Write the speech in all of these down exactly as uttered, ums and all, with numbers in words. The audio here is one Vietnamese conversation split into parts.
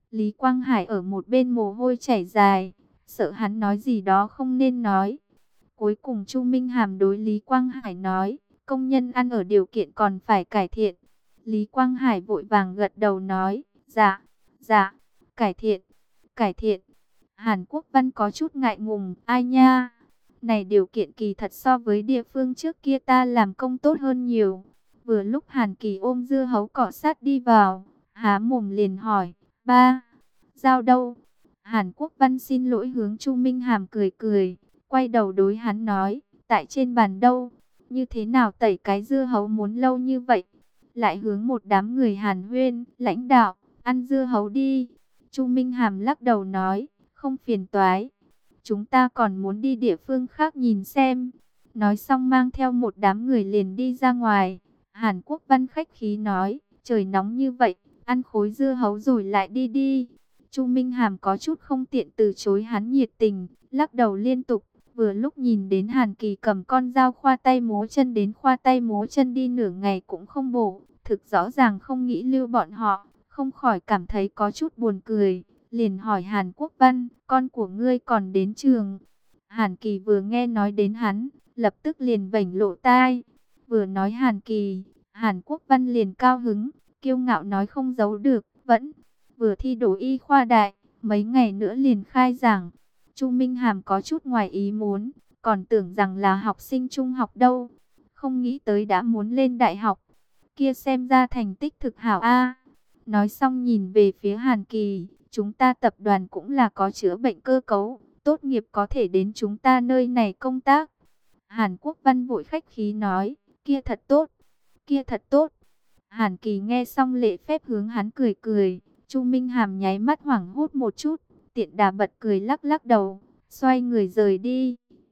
Lý Quang Hải ở một bên mồ hôi chảy dài, sợ hắn nói gì đó không nên nói. Cuối cùng Chu Minh Hàm đối Lý Quang Hải nói, công nhân ăn ở điều kiện còn phải cải thiện. Lý Quang Hải vội vàng gật đầu nói, dạ, dạ, cải thiện, cải thiện. Hàn Quốc Văn có chút ngại ngùng, ai nha, này điều kiện kỳ thật so với địa phương trước kia ta làm công tốt hơn nhiều. Vừa lúc Hàn Kỳ ôm dưa hấu cọ sát đi vào, há mồm liền hỏi, ba, dao đâu? Hàn Quốc Văn xin lỗi hướng Chu Minh Hàm cười cười, quay đầu đối hắn nói, tại trên bàn đâu? Như thế nào tẩy cái dưa hấu muốn lâu như vậy? Lại hướng một đám người Hàn Huyên, lãnh đạo, ăn dưa hấu đi. Chu Minh Hàm lắc đầu nói, không phiền toái. Chúng ta còn muốn đi địa phương khác nhìn xem. Nói xong mang theo một đám người liền đi ra ngoài. Hàn Quốc Văn khách khí nói, trời nóng như vậy, ăn khối dưa hấu rồi lại đi đi. Chu Minh Hàm có chút không tiện từ chối hắn nhiệt tình, lắc đầu liên tục. Vừa lúc nhìn đến Hàn Kỳ cầm con dao khoa tay múa chân đến khoa tay múa chân đi nửa ngày cũng không bổ, thực rõ ràng không nghĩ lưu bọn họ, không khỏi cảm thấy có chút buồn cười. Liền hỏi Hàn Quốc Văn, con của ngươi còn đến trường? Hàn Kỳ vừa nghe nói đến hắn, lập tức liền vểnh lộ tai. Vừa nói Hàn Kỳ, Hàn Quốc Văn liền cao hứng, kiêu ngạo nói không giấu được, vẫn vừa thi đỗ y khoa đại, mấy ngày nữa liền khai giảng. Chu Minh Hàm có chút ngoài ý muốn, còn tưởng rằng là học sinh trung học đâu, không nghĩ tới đã muốn lên đại học. Kia xem ra thành tích thực hảo a. Nói xong nhìn về phía Hàn Kỳ, chúng ta tập đoàn cũng là có chữa bệnh cơ cấu, tốt nghiệp có thể đến chúng ta nơi này công tác. Hàn Quốc Văn vội khách khí nói, kia thật tốt, kia thật tốt. Hàn Kỳ nghe xong lễ phép hướng hắn cười cười, Chu Minh Hàm nháy mắt hoảng hốt một chút, tiện đà bật cười lắc lắc đầu, xoay người rời đi.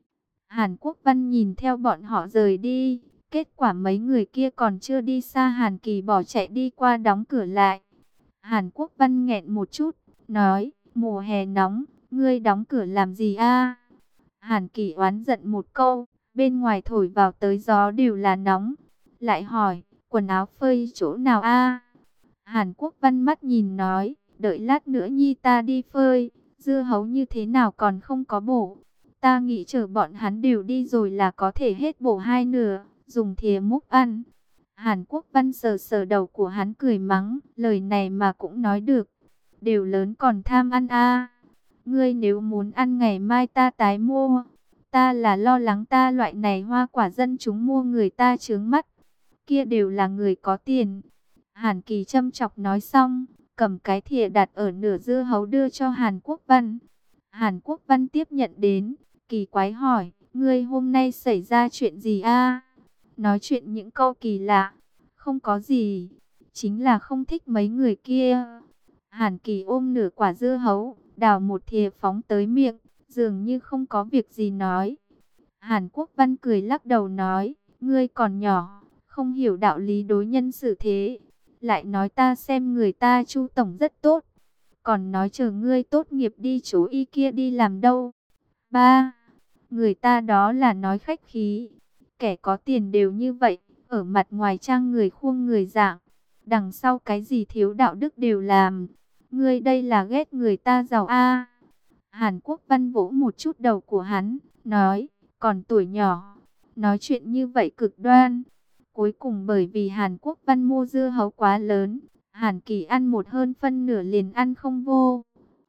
Hàn Quốc Văn nhìn theo bọn họ rời đi, kết quả mấy người kia còn chưa đi xa Hàn Kỳ bỏ chạy đi qua đóng cửa lại. Hàn Quốc Văn nghẹn một chút, nói, mùa hè nóng, ngươi đóng cửa làm gì a? Hàn Kỳ oán giận một câu, bên ngoài thổi vào tới gió đều là nóng. Lại hỏi, quần áo phơi chỗ nào a? Hàn Quốc Văn mắt nhìn nói, đợi lát nữa nhi ta đi phơi, dưa hấu như thế nào còn không có bổ. Ta nghĩ chờ bọn hắn đều đi rồi là có thể hết bổ hai nửa, dùng thìa múc ăn. Hàn Quốc Văn sờ sờ đầu của hắn cười mắng, lời này mà cũng nói được. Đều lớn còn tham ăn a. Ngươi nếu muốn ăn ngày mai ta tái mua. Ta là lo lắng ta loại này hoa quả dân chúng mua người ta chướng mắt. Kia đều là người có tiền. Hàn Kỳ châm chọc nói xong, cầm cái thìa đặt ở nửa dưa hấu đưa cho Hàn Quốc Văn. Hàn Quốc Văn tiếp nhận đến, kỳ quái hỏi, ngươi hôm nay xảy ra chuyện gì a? Nói chuyện những câu kỳ lạ, không có gì, chính là không thích mấy người kia. Hàn Kỳ ôm nửa quả dưa hấu, đào một thìa phóng tới miệng, dường như không có việc gì nói. Hàn Quốc Văn cười lắc đầu nói, ngươi còn nhỏ, không hiểu đạo lý đối nhân xử thế. Lại nói ta xem người ta Chu tổng rất tốt, còn nói chờ ngươi tốt nghiệp đi chỗ y kia đi làm đâu. Ba, người ta đó là nói khách khí, kẻ có tiền đều như vậy, ở mặt ngoài trang người khuông người dạng, đằng sau cái gì thiếu đạo đức đều làm. Ngươi đây là ghét người ta giàu a. Hàn Quốc Văn vỗ một chút đầu của hắn, nói, còn tuổi nhỏ, nói chuyện như vậy cực đoan. Cuối cùng bởi vì Hàn Quốc Văn mua dưa hấu quá lớn, Hàn Kỳ ăn một hơn phân nửa liền ăn không vô.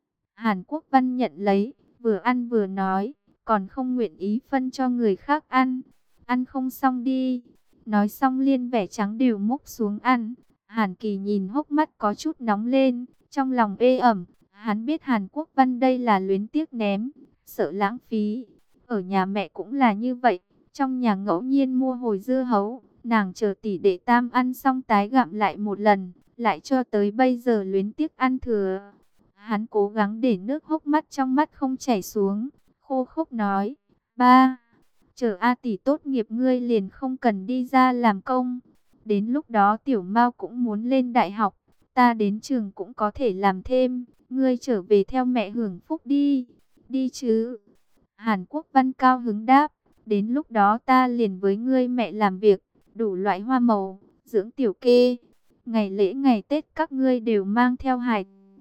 Hàn Quốc Văn nhận lấy, vừa ăn vừa nói, còn không nguyện ý phân cho người khác ăn. Ăn không xong đi. Nói xong liên vẻ trắng đều múc xuống ăn. Hàn Kỳ nhìn hốc mắt có chút nóng lên, trong lòng ê ẩm. Hắn biết Hàn Quốc Văn đây là luyến tiếc ném, sợ lãng phí. Ở nhà mẹ cũng là như vậy, trong nhà ngẫu nhiên mua hồi dưa hấu, nàng chờ tỷ đệ tam ăn xong tái gặm lại một lần, lại cho tới bây giờ luyến tiếc ăn thừa. Hắn cố gắng để nước hốc mắt trong mắt không chảy xuống, khô khốc nói, ba, chờ A tỷ tốt nghiệp ngươi liền không cần đi ra làm công. Đến lúc đó Tiểu Mao cũng muốn lên đại học, ta đến trường cũng có thể làm thêm, ngươi trở về theo mẹ hưởng phúc đi, đi chứ. Hàn Quốc Văn cao hứng đáp, đến lúc đó ta liền với ngươi mẹ làm việc, đủ loại hoa màu, dưỡng tiểu kê. Ngày lễ ngày Tết các ngươi đều mang theo hài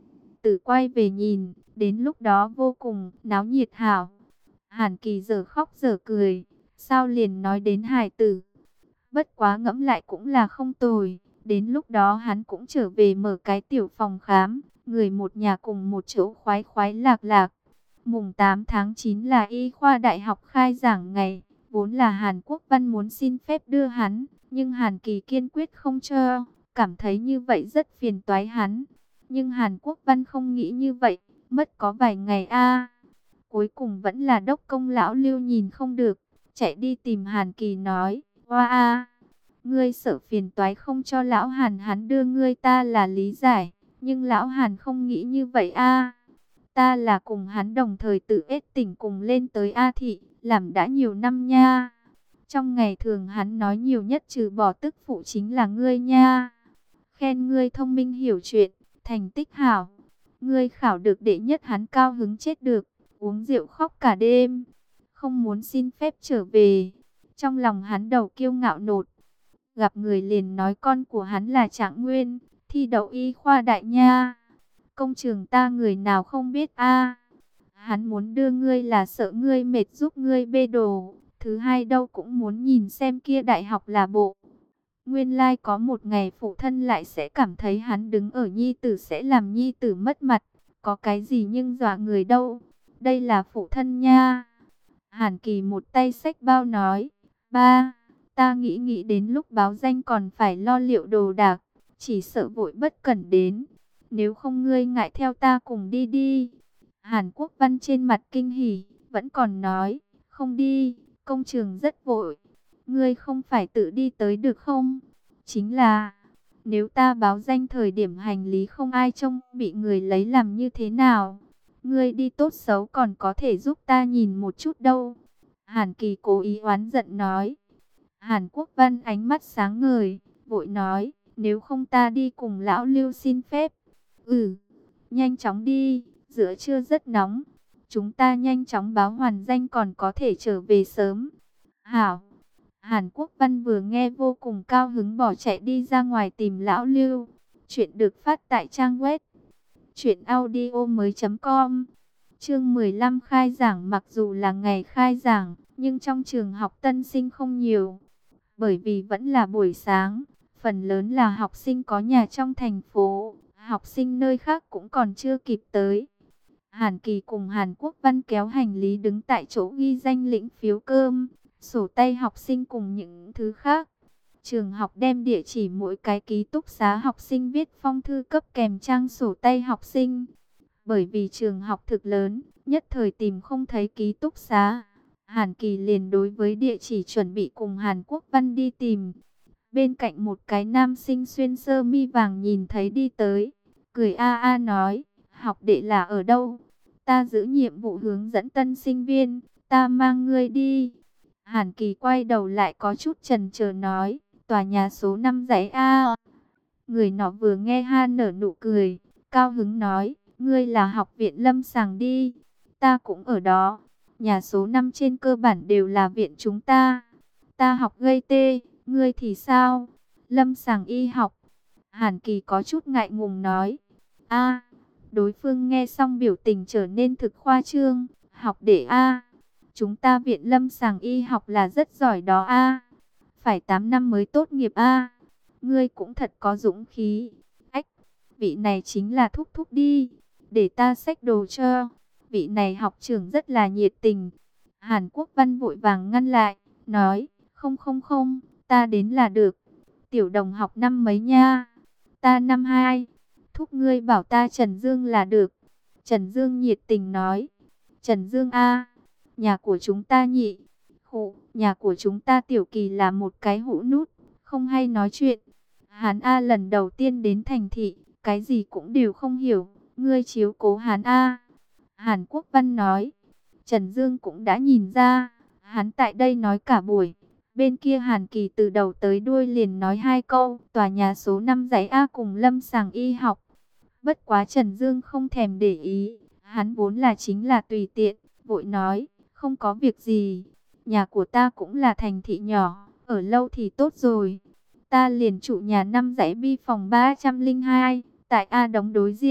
tử quay về nhìn, đến lúc đó vô cùng náo nhiệt hảo. Hàn Kỳ giờ khóc giờ cười, sao liền nói đến hài tử. Bất quá ngẫm lại cũng là không tồi, đến lúc đó hắn cũng trở về mở cái tiểu phòng khám, người một nhà cùng một chỗ khoái khoái lạc lạc. Mùng tám tháng chín là y khoa đại học khai giảng ngày, vốn là Hàn Quốc Văn muốn xin phép đưa hắn, nhưng Hàn Kỳ kiên quyết không cho, cảm thấy như vậy rất phiền toái hắn. Nhưng Hàn Quốc Văn không nghĩ như vậy, mất có vài ngày a. Cuối cùng vẫn là đốc công lão Lưu nhìn không được, chạy đi tìm Hàn Kỳ nói, "Oa a, ngươi sợ phiền toái không cho lão Hàn hắn đưa ngươi ta là lý giải, nhưng lão Hàn không nghĩ như vậy a. Ta là cùng hắn đồng thời tự ết tỉnh cùng lên tới A thị, làm đã nhiều năm nha. Trong ngày thường hắn nói nhiều nhất trừ bỏ tức phụ chính là ngươi nha. Khen ngươi thông minh hiểu chuyện, thành tích hảo. Ngươi khảo được đệ nhất hắn cao hứng chết được, uống rượu khóc cả đêm. Không muốn xin phép trở về." Trong lòng hắn đầu kiêu ngạo nột. Gặp người liền nói con của hắn là Trạng Nguyên, thi đậu y khoa đại nha. Công trường ta người nào không biết a. Hắn muốn đưa ngươi là sợ ngươi mệt giúp ngươi bê đồ. Thứ hai đâu cũng muốn nhìn xem kia đại học là bộ. Nguyên lai like có một ngày phụ thân lại sẽ cảm thấy hắn đứng ở nhi tử sẽ làm nhi tử mất mặt. Có cái gì nhưng dọa người đâu. Đây là phụ thân nha. Hàn Kỳ một tay xách bao nói. Ba, ta nghĩ nghĩ đến lúc báo danh còn phải lo liệu đồ đạc. Chỉ sợ vội bất cẩn đến. Nếu không ngươi ngại theo ta cùng đi đi. Hàn Quốc Văn trên mặt kinh hỉ, vẫn còn nói, không đi, công trường rất vội. Ngươi không phải tự đi tới được không? Chính là, nếu ta báo danh thời điểm hành lý không ai trông, bị người lấy làm như thế nào? Ngươi đi tốt xấu còn có thể giúp ta nhìn một chút đâu. Hàn Kỳ cố ý oán giận nói. Hàn Quốc Văn ánh mắt sáng ngời, vội nói, nếu không ta đi cùng lão Lưu xin phép. Ừ, nhanh chóng đi, giữa trưa rất nóng. Chúng ta nhanh chóng báo hoàn danh còn có thể trở về sớm. Hảo. Hàn Quốc Văn vừa nghe vô cùng cao hứng bỏ chạy đi ra ngoài tìm lão Lưu. Chuyện được phát tại trang web truyện audio mới chấm com. Chương mười lăm khai giảng. Mặc dù là ngày khai giảng, nhưng trong trường học tân sinh không nhiều. Bởi vì vẫn là buổi sáng, phần lớn là học sinh có nhà trong thành phố. Học sinh nơi khác cũng còn chưa kịp tới. Hàn Kỳ cùng Hàn Quốc Văn kéo hành lý đứng tại chỗ ghi danh lĩnh phiếu cơm, sổ tay học sinh cùng những thứ khác. Trường học đem địa chỉ mỗi cái ký túc xá học sinh viết phong thư cấp kèm trang sổ tay học sinh. Bởi vì trường học thực lớn, nhất thời tìm không thấy ký túc xá. Hàn Kỳ liền đối với địa chỉ chuẩn bị cùng Hàn Quốc Văn đi tìm. Bên cạnh một cái nam sinh xuyên sơ mi vàng nhìn thấy đi tới, cười a a nói, học đệ là ở đâu? Ta giữ nhiệm vụ hướng dẫn tân sinh viên, ta mang ngươi đi. Hàn Kỳ quay đầu lại có chút chần chờ nói, tòa nhà số năm dãy A. Người nọ vừa nghe ha nở nụ cười, cao hứng nói, ngươi là học viện lâm sàng đi. Ta cũng ở đó, nhà số năm trên cơ bản đều là viện chúng ta. Ta học gây tê, ngươi thì sao? Lâm sàng y học. Hàn Kỳ có chút ngại ngùng nói, a. Đối phương nghe xong biểu tình trở nên thực khoa trương, học để a. Chúng ta viện lâm sàng y học là rất giỏi đó a. Phải tám năm mới tốt nghiệp a. Ngươi cũng thật có dũng khí. Ách, vị này chính là thúc thúc đi, để ta xách đồ cho. Vị này học trưởng rất là nhiệt tình. Hàn Quốc Văn vội vàng ngăn lại, nói, không không không, ta đến là được. Tiểu đồng học năm mấy nha? Ta năm hai. Thúc ngươi bảo ta Trần Dương là được. Trần Dương nhiệt tình nói. Trần Dương a, nhà của chúng ta nhị. Hụ, nhà của chúng ta Tiểu Kỳ là một cái hũ nút, không hay nói chuyện. Hán A lần đầu tiên đến thành thị, cái gì cũng đều không hiểu. Ngươi chiếu cố Hán A. Hàn Quốc Văn nói. Trần Dương cũng đã nhìn ra, hắn tại đây nói cả buổi. Bên kia Hàn Kỳ từ đầu tới đuôi liền nói hai câu, tòa nhà số năm dãy A cùng lâm sàng y học. Bất quá Trần Dương không thèm để ý, hắn vốn là chính là tùy tiện, vội nói, không có việc gì. Nhà của ta cũng là thành thị nhỏ, ở lâu thì tốt rồi. Ta liền trụ nhà năm dãy bi phòng ba không hai, tại A Đống đối diện.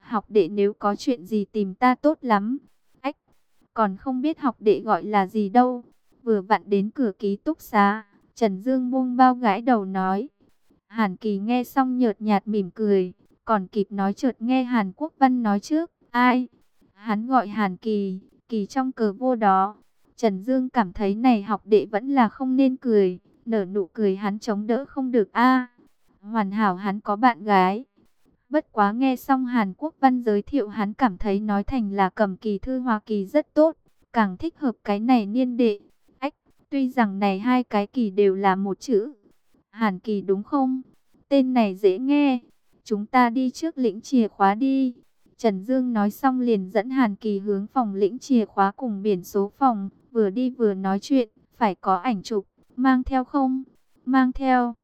Học đệ nếu có chuyện gì tìm ta tốt lắm. Ách, còn không biết học đệ gọi là gì đâu. Vừa vặn đến cửa ký túc xá, Trần Dương buông bao gãi đầu nói. Hàn Kỳ nghe xong nhợt nhạt mỉm cười, còn kịp nói chợt nghe Hàn Quốc Văn nói trước. Ai? Hắn gọi Hàn Kỳ, Kỳ trong cờ vô đó. Trần Dương cảm thấy này học đệ vẫn là không nên cười, nở nụ cười hắn chống đỡ không được a. Hoàn hảo hắn có bạn gái. Bất quá nghe xong Hàn Quốc Văn giới thiệu hắn cảm thấy nói thành là Cầm Kỳ Thư Hoa Kỳ rất tốt, càng thích hợp cái này niên đệ. Ách, tuy rằng này hai cái kỳ đều là một chữ. Hàn Kỳ đúng không? Tên này dễ nghe. Chúng ta đi trước lĩnh chìa khóa đi. Trần Dương nói xong liền dẫn Hàn Kỳ hướng phòng lĩnh chìa khóa cùng biển số phòng, vừa đi vừa nói chuyện, phải có ảnh chụp, mang theo không? Mang theo.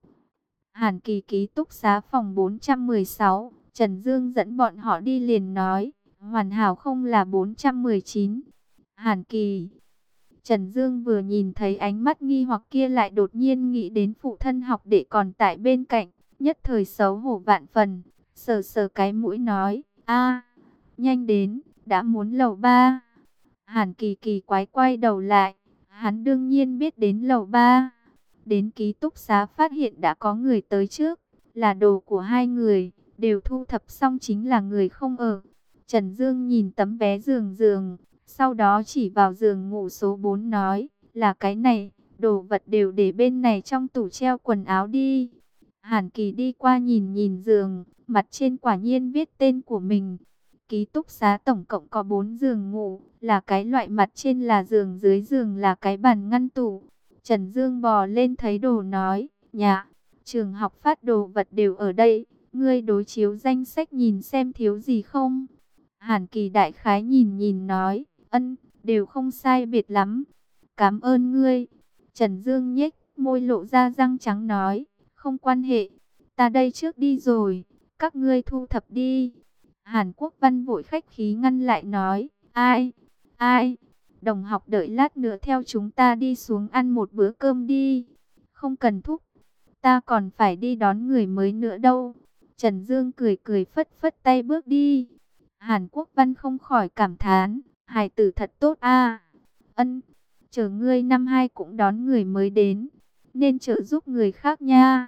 Hàn Kỳ ký túc xá phòng bốn trăm mười sáu, Trần Dương dẫn bọn họ đi liền nói, hoàn hảo không là bốn trăm mười chín. Hàn Kỳ. Trần Dương vừa nhìn thấy ánh mắt nghi hoặc kia lại đột nhiên nghĩ đến phụ thân học đệ còn tại bên cạnh, nhất thời xấu hổ vạn phần, sờ sờ cái mũi nói, a, nhanh đến, đã muốn lầu ba. Hàn Kỳ kỳ quái quay đầu lại, hắn đương nhiên biết đến lầu ba. Đến ký túc xá phát hiện đã có người tới trước, là đồ của hai người, đều thu thập xong chính là người không ở. Trần Dương nhìn tấm vé giường giường, sau đó chỉ vào giường ngủ số bốn nói, là cái này, đồ vật đều để bên này trong tủ treo quần áo đi. Hàn Kỳ đi qua nhìn nhìn giường, mặt trên quả nhiên viết tên của mình. Ký túc xá tổng cộng có bốn giường ngủ, là cái loại mặt trên là giường, dưới giường là cái bàn ngăn tủ. Trần Dương bò lên thấy đồ nói, nhà, trường học phát đồ vật đều ở đây, ngươi đối chiếu danh sách nhìn xem thiếu gì không? Hàn Kỳ đại khái nhìn nhìn nói, ân, đều không sai biệt lắm, cảm ơn ngươi. Trần Dương nhếch môi lộ ra răng trắng nói, không quan hệ, ta đây trước đi rồi, các ngươi thu thập đi. Hàn Quốc Văn vội khách khí ngăn lại nói, ai, ai, đồng học đợi lát nữa theo chúng ta đi xuống ăn một bữa cơm đi. Không cần thúc, ta còn phải đi đón người mới nữa đâu. Trần Dương cười cười phất phất tay bước đi. Hàn Quốc Văn không khỏi cảm thán, hài tử thật tốt a. Ân, chờ ngươi năm hai cũng đón người mới đến, nên trợ giúp người khác nha.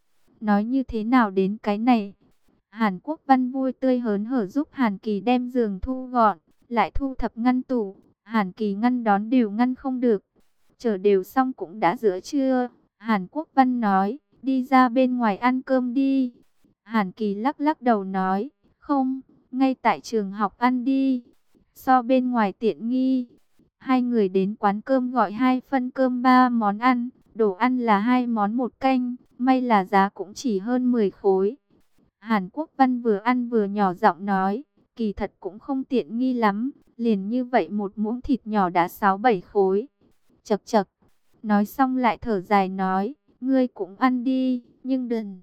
Nói như thế nào đến cái này? Hàn Quốc Văn vui tươi hớn hở giúp Hàn Kỳ đem giường thu gọn, lại thu thập ngăn tủ. Hàn Kỳ ngăn đón đều ngăn không được. Chờ đều xong cũng đã giữa trưa. Hàn Quốc Văn nói, đi ra bên ngoài ăn cơm đi. Hàn Kỳ lắc lắc đầu nói, không, ngay tại trường học ăn đi. So bên ngoài tiện nghi. Hai người đến quán cơm gọi hai phân cơm ba món ăn. Đồ ăn là hai món một canh, may là giá cũng chỉ hơn mười khối. Hàn Quốc Văn vừa ăn vừa nhỏ giọng nói, kỳ thật cũng không tiện nghi lắm, liền như vậy một muỗng thịt nhỏ đã sáu bảy khối. Chậc chậc, nói xong lại thở dài nói, ngươi cũng ăn đi, nhưng đừng.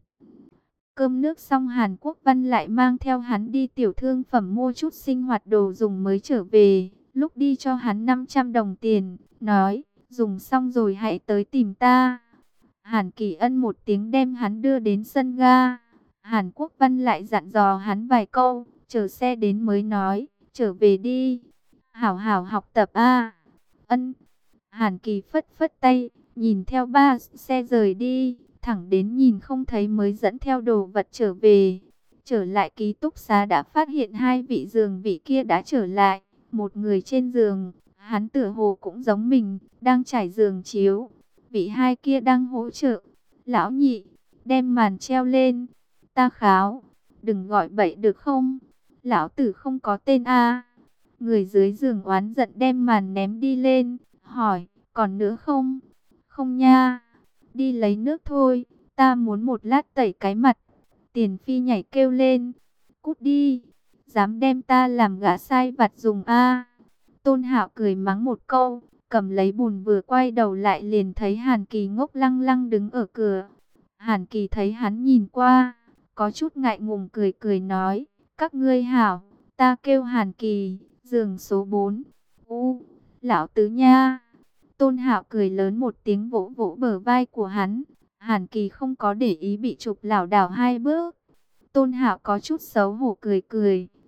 Cơm nước xong Hàn Quốc Văn lại mang theo hắn đi tiểu thương phẩm mua chút sinh hoạt đồ dùng mới trở về, lúc đi cho hắn năm trăm đồng tiền, nói, dùng xong rồi hãy tới tìm ta. Hàn Kỳ ân một tiếng đem hắn đưa đến sân ga. Hàn Quốc Văn lại dặn dò hắn vài câu, chờ xe đến mới nói, trở về đi. Hảo hảo học tập a. Ân. Hàn Kỳ phất phất tay, nhìn theo ba xe rời đi, thẳng đến nhìn không thấy mới dẫn theo đồ vật trở về. Trở lại ký túc xá đã phát hiện hai vị giường vị kia đã trở lại, một người trên giường, hắn tựa hồ cũng giống mình, đang trải giường chiếu. Vị hai kia đang hỗ trợ. Lão nhị, đem màn treo lên. Ta kháo, đừng gọi bậy được không? Lão tử không có tên a. Người dưới giường oán giận đem màn ném đi lên, hỏi, còn nữa không? Không nha, đi lấy nước thôi, ta muốn một lát tẩy cái mặt. Tiền Phi nhảy kêu lên, cút đi, dám đem ta làm gã sai vặt dùng a. Tôn Hạo cười mắng một câu, cầm lấy bùn vừa quay đầu lại liền thấy Hàn Kỳ ngốc lăng lăng đứng ở cửa. Hàn Kỳ thấy hắn nhìn qua, có chút ngại ngùng cười cười nói, các ngươi hảo, ta kêu Hàn Kỳ, giường số bốn. U, lão tứ nha. Tôn Hạo cười lớn một tiếng vỗ vỗ bờ vai của hắn. Hàn Kỳ không có để ý bị chụp lảo đảo hai bước. Tôn Hạo có chút xấu hổ cười cười,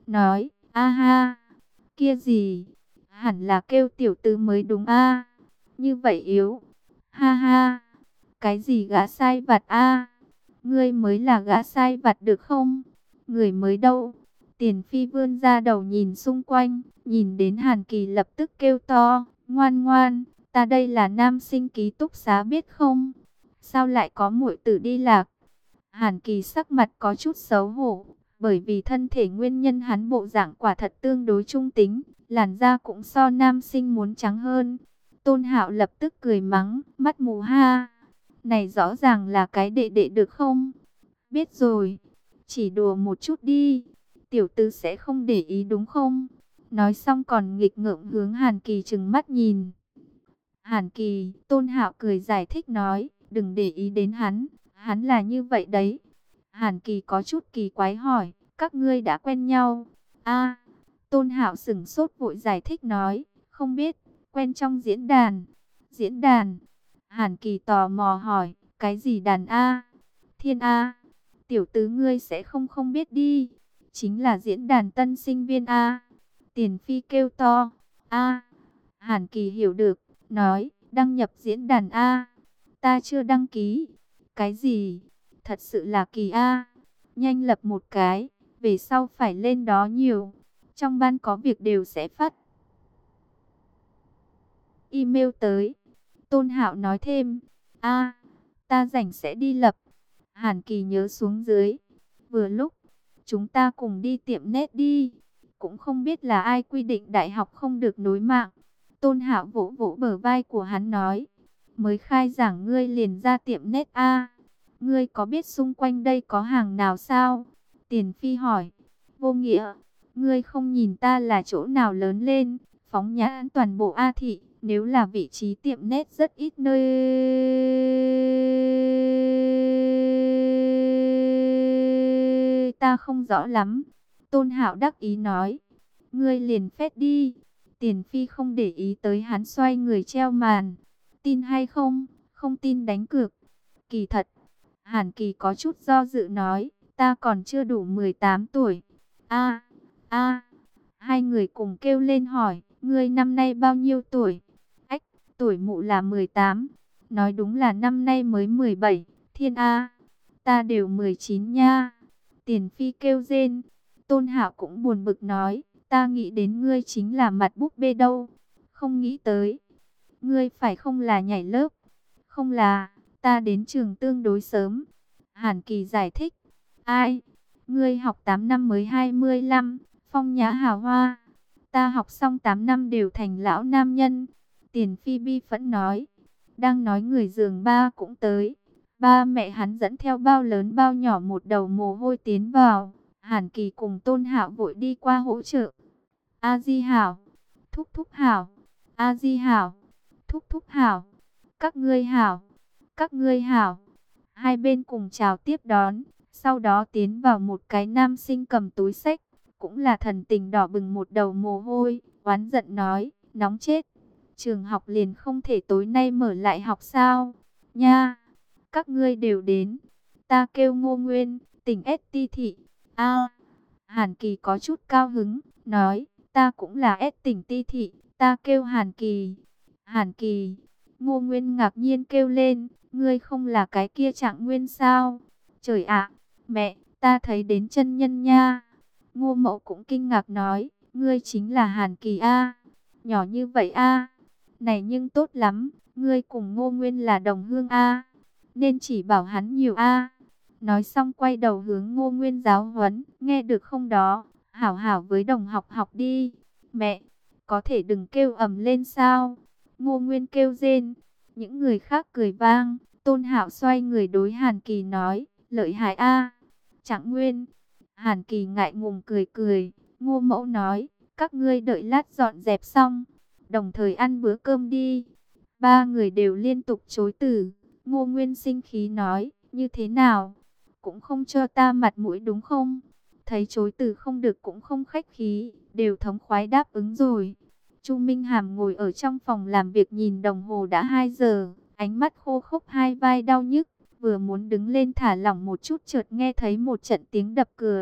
nói, a ha, kia gì, hẳn là kêu tiểu tứ mới đúng a, như vậy yếu, ha ha, cái gì gã sai vặt a, ngươi mới là gã sai vặt được không, người mới đâu. Tiền Phi vươn ra đầu nhìn xung quanh, nhìn đến Hàn Kỳ lập tức kêu to, ngoan ngoan, ta đây là nam sinh ký túc xá biết không, sao lại có muội tử đi lạc. Hàn Kỳ sắc mặt có chút xấu hổ, bởi vì thân thể nguyên nhân hắn bộ dạng quả thật tương đối trung tính, làn da cũng so nam sinh muốn trắng hơn. Tôn Hạo lập tức cười mắng, mắt mù ha, này rõ ràng là cái đệ đệ được không? Biết rồi, chỉ đùa một chút đi, tiểu tư sẽ không để ý đúng không? Nói xong còn nghịch ngợm hướng Hàn Kỳ trừng mắt nhìn. Hàn Kỳ, Tôn Hạo cười giải thích nói, đừng để ý đến hắn, hắn là như vậy đấy. Hàn Kỳ có chút kỳ quái hỏi, các ngươi đã quen nhau? A, Tôn Hạo sững sốt vội giải thích nói, không biết, quen trong diễn đàn. Diễn đàn? Hàn Kỳ tò mò hỏi, cái gì đàn A? Thiên A? Tiểu tứ ngươi sẽ không không biết đi, chính là diễn đàn tân sinh viên A. Tiền Phi kêu to, A. Hàn Kỳ hiểu được, nói, đăng nhập diễn đàn A. Ta chưa đăng ký. Cái gì? Thật sự là kỳ A. Nhanh lập một cái, về sau phải lên đó nhiều. Trong ban có việc đều sẽ phát email tới. Tôn Hạo nói thêm, A. Ta rảnh sẽ đi lập. Hàn Kỳ nhớ xuống dưới. Vừa lúc, chúng ta cùng đi tiệm net đi. Cũng không biết là ai quy định đại học không được nối mạng. Tôn Hạo vỗ vỗ bờ vai của hắn nói, mới khai giảng ngươi liền ra tiệm net a, ngươi có biết xung quanh đây có hàng nào sao? Tiền Phi hỏi, vô nghĩa, ngươi không nhìn ta là chỗ nào lớn lên, phóng nhãn toàn bộ A thị, nếu là vị trí tiệm net rất ít nơi ta không rõ lắm. Tôn Hạo đắc ý nói, ngươi liền phét đi. Tiền Phi không để ý tới hắn, xoay người treo màn. Tin hay không? Không tin đánh cược. Kỳ thật, Hàn Kỳ có chút do dự nói, ta còn chưa đủ mười tám tuổi. A, a, hai người cùng kêu lên hỏi, ngươi năm nay bao nhiêu tuổi? Ách, tuổi mụ là mười tám. Nói đúng là năm nay mới mười bảy. Thiên A, ta đều mười chín nha. Tiền Phi kêu rên. Tôn Hạo cũng buồn bực nói, ta nghĩ đến ngươi chính là mặt búp bê đâu. Không nghĩ tới. Ngươi phải không là nhảy lớp? Không là, ta đến trường tương đối sớm. Hàn Kỳ giải thích. Ai? Ngươi học tám năm mới hai mươi lăm, phong nhã hào hoa. Ta học xong tám năm đều thành lão nam nhân. Tiền Phi bi phẫn nói. Đang nói người giường ba cũng tới. Ba mẹ hắn dẫn theo bao lớn bao nhỏ một đầu mồ hôi tiến vào. Hàn Kỳ cùng Tôn Hạo vội đi qua hỗ trợ. A Di Hảo, Thúc Thúc Hảo, A Di Hảo, Thúc Thúc Hảo, các ngươi hảo, các ngươi hảo. Hai bên cùng chào tiếp đón, sau đó tiến vào một cái nam sinh cầm túi xách, cũng là thần tình đỏ bừng một đầu mồ hôi, oán giận nói, nóng chết. Trường học liền không thể tối nay mở lại học sao? Nha, các ngươi đều đến. Ta kêu Ngô Nguyên, tỉnh ét tê thị. A, Hàn Kỳ có chút cao hứng, nói, ta cũng là S tỉnh Ti thị, ta kêu Hàn Kỳ. Hàn Kỳ, Ngô Nguyên ngạc nhiên kêu lên, ngươi không là cái kia Trạng Nguyên sao? Trời ạ, mẹ, ta thấy đến chân nhân nha. Ngô Mậu cũng kinh ngạc nói, ngươi chính là Hàn Kỳ a, nhỏ như vậy a, này nhưng tốt lắm, ngươi cùng Ngô Nguyên là đồng hương a, nên chỉ bảo hắn nhiều a. Nói xong quay đầu hướng Ngô Nguyên giáo huấn, nghe được không đó, hảo hảo với đồng học học đi. Mẹ, có thể đừng kêu ầm lên sao? Ngô Nguyên kêu rên, những người khác cười vang. Tôn Hạo xoay người đối Hàn Kỳ nói, lợi hại a, Trạng Nguyên. Hàn Kỳ ngại ngùng cười cười. Ngô Mẫu nói, các ngươi đợi lát dọn dẹp xong, đồng thời ăn bữa cơm đi. Ba người đều liên tục chối từ. Ngô Nguyên sinh khí nói, như thế nào? Cũng không cho ta mặt mũi đúng không? Thấy chối từ không được cũng không khách khí, đều thống khoái đáp ứng rồi. Chu Minh Hàm ngồi ở trong phòng làm việc nhìn đồng hồ đã hai giờ, ánh mắt khô khốc, hai vai đau nhức, vừa muốn đứng lên thả lỏng một chút chợt nghe thấy một trận tiếng đập cửa.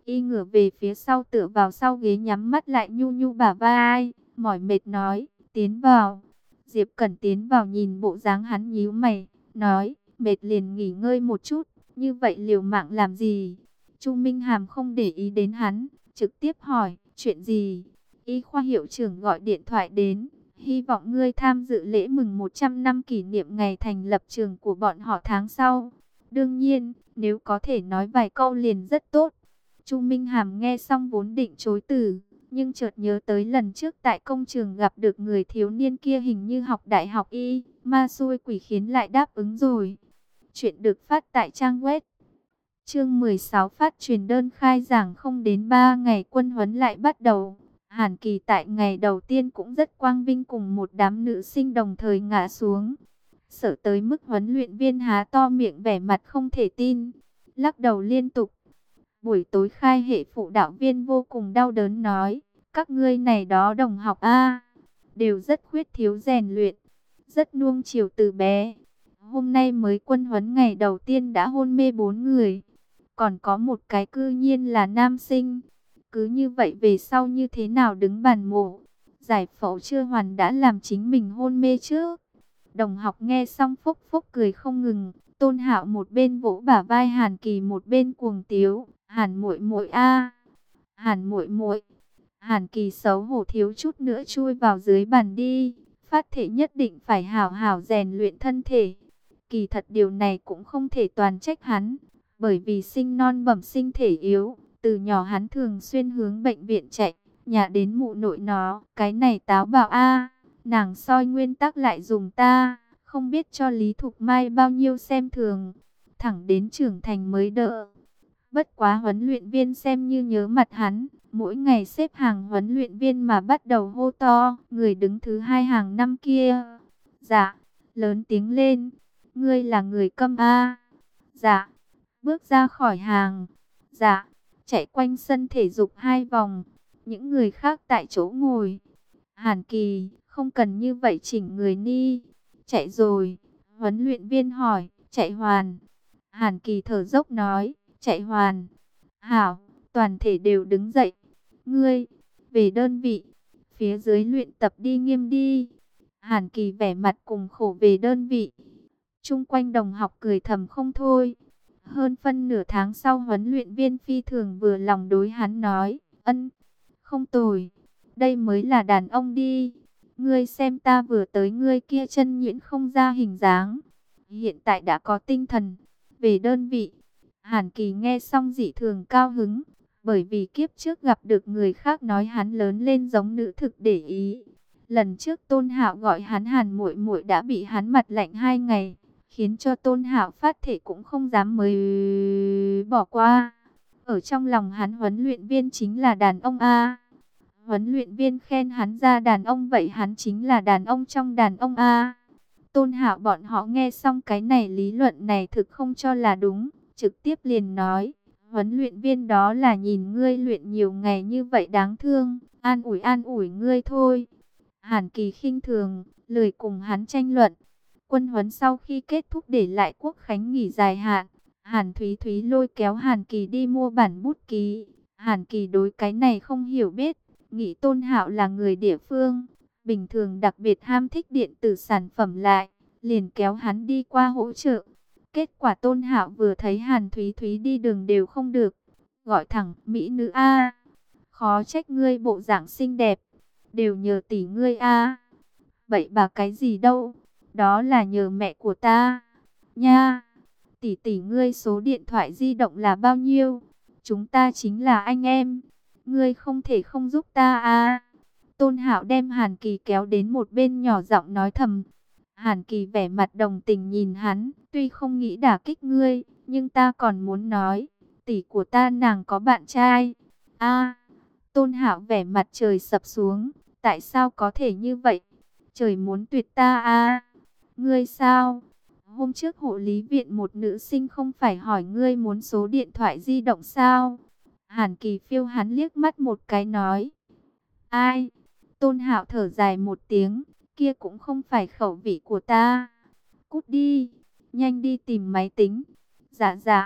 Y ngửa về phía sau tựa vào sau ghế, nhắm mắt lại nhu nhu bả vai, mỏi mệt nói, tiến vào. Diệp Cẩn tiến vào nhìn bộ dáng hắn nhíu mày, nói, mệt liền nghỉ ngơi một chút, như vậy liều mạng làm gì? Chu Minh Hàm không để ý đến hắn, trực tiếp hỏi, chuyện gì? Y khoa hiệu trưởng gọi điện thoại đến, hy vọng ngươi tham dự lễ mừng một trăm năm kỷ niệm ngày thành lập trường của bọn họ tháng sau. Đương nhiên, nếu có thể nói vài câu liền rất tốt. Chu Minh Hàm nghe xong vốn định chối từ, nhưng chợt nhớ tới lần trước tại công trường gặp được người thiếu niên kia hình như học đại học y, ma xui quỷ khiến lại đáp ứng rồi. Chuyện được phát tại trang web chương mười sáu, phát truyền đơn khai giảng. Không đến ba ngày quân huấn lại bắt đầu. Hàn Kỳ tại ngày đầu tiên cũng rất quang vinh cùng một đám nữ sinh đồng thời ngã xuống. Sợ tới mức huấn luyện viên há to miệng vẻ mặt không thể tin, lắc đầu liên tục. Buổi tối khai hệ phụ đạo viên vô cùng đau đớn nói, các ngươi này đó đồng học a đều rất khuyết thiếu rèn luyện, rất nuông chiều từ bé. Hôm nay mới quân huấn ngày đầu tiên đã hôn mê bốn người, còn có một cái cư nhiên là nam sinh. Cứ như vậy về sau như thế nào đứng bàn mổ, giải phẫu chưa hoàn đã làm chính mình hôn mê trước. Đồng học nghe xong phúc phúc cười không ngừng. Tôn Hạo một bên vỗ bả vai Hàn Kỳ một bên cuồng tiếu, Hàn muội muội a, Hàn muội muội. Hàn Kỳ xấu hổ thiếu chút nữa chui vào dưới bàn đi, phát thể nhất định phải hảo hảo rèn luyện thân thể. Kỳ thật điều này cũng không thể toàn trách hắn, bởi vì sinh non bẩm sinh thể yếu, từ nhỏ hắn thường xuyên hướng bệnh viện chạy, nhà đến mụ nội nó, cái này táo bạo a, nàng soi nguyên tắc lại dùng ta, không biết cho Lý Thục Mai bao nhiêu xem thường, thẳng đến trưởng thành mới đỡ. Bất quá huấn luyện viên xem như nhớ mặt hắn, mỗi ngày xếp hàng huấn luyện viên mà bắt đầu hô to, người đứng thứ hai hàng năm kia. Dạ, lớn tiếng lên, ngươi là người câm a. Dạ, bước ra khỏi hàng. Dạ, chạy quanh sân thể dục hai vòng. Những người khác tại chỗ ngồi. Hàn Kỳ, không cần như vậy chỉnh người ni. Chạy rồi. Huấn luyện viên hỏi, chạy hoàn. Hàn Kỳ thở dốc nói, chạy hoàn. Hảo, toàn thể đều đứng dậy. Ngươi, về đơn vị. Phía dưới luyện tập đi nghiêm đi. Hàn Kỳ vẻ mặt cùng khổ về đơn vị. Chung quanh đồng học cười thầm không thôi. Hơn phân nửa tháng sau huấn luyện viên phi thường vừa lòng đối hắn nói, ân, không tồi, đây mới là đàn ông đi. Ngươi xem ta vừa tới ngươi kia chân nhuyễn không ra hình dáng, hiện tại đã có tinh thần. Về đơn vị, Hàn Kỳ nghe xong dị thường cao hứng, bởi vì kiếp trước gặp được người khác nói hắn lớn lên giống nữ thực để ý. Lần trước Tôn Hạo gọi hắn Hàn muội muội đã bị hắn mặt lạnh hai ngày, khiến cho Tôn Hạo phát thể cũng không dám mới bỏ qua. Ở trong lòng hắn huấn luyện viên chính là đàn ông a. Huấn luyện viên khen hắn ra đàn ông vậy hắn chính là đàn ông trong đàn ông a. Tôn Hạo bọn họ nghe xong cái này lý luận này thực không cho là đúng, trực tiếp liền nói, huấn luyện viên đó là nhìn ngươi luyện nhiều ngày như vậy đáng thương, an ủi an ủi ngươi thôi. Hàn Kỳ khinh thường, lười cùng hắn tranh luận. Quân huấn sau khi kết thúc để lại Quốc khánh nghỉ dài hạn, Hàn Thúy Thúy lôi kéo Hàn Kỳ đi mua bản bút ký. Hàn Kỳ đối cái này không hiểu biết, nghĩ Tôn Hạo là người địa phương, bình thường đặc biệt ham thích điện tử sản phẩm lại, liền kéo hắn đi qua hỗ trợ. Kết quả Tôn Hạo vừa thấy Hàn Thúy Thúy đi đường đều không được, gọi thẳng mỹ nữ a, khó trách ngươi bộ dạng xinh đẹp, đều nhờ tỷ ngươi a. Vậy bà cái gì đâu? Đó là nhờ mẹ của ta. Nha, tỷ tỷ ngươi số điện thoại di động là bao nhiêu? Chúng ta chính là anh em. Ngươi không thể không giúp ta à? Tôn Hạo đem Hàn Kỳ kéo đến một bên nhỏ giọng nói thầm. Hàn Kỳ vẻ mặt đồng tình nhìn hắn. Tuy không nghĩ đả kích ngươi, nhưng ta còn muốn nói. Tỷ của ta nàng có bạn trai. À, Tôn Hạo vẻ mặt trời sập xuống. Tại sao có thể như vậy? Trời muốn tuyệt ta à? Ngươi sao? Hôm trước hộ lý viện một nữ sinh không phải hỏi ngươi muốn số điện thoại di động sao? Hàn Kỳ phiêu hắn liếc mắt một cái nói. Ai? Tôn Hạo thở dài một tiếng. Kia cũng không phải khẩu vị của ta. Cút đi. Nhanh đi tìm máy tính. Dạ dạ.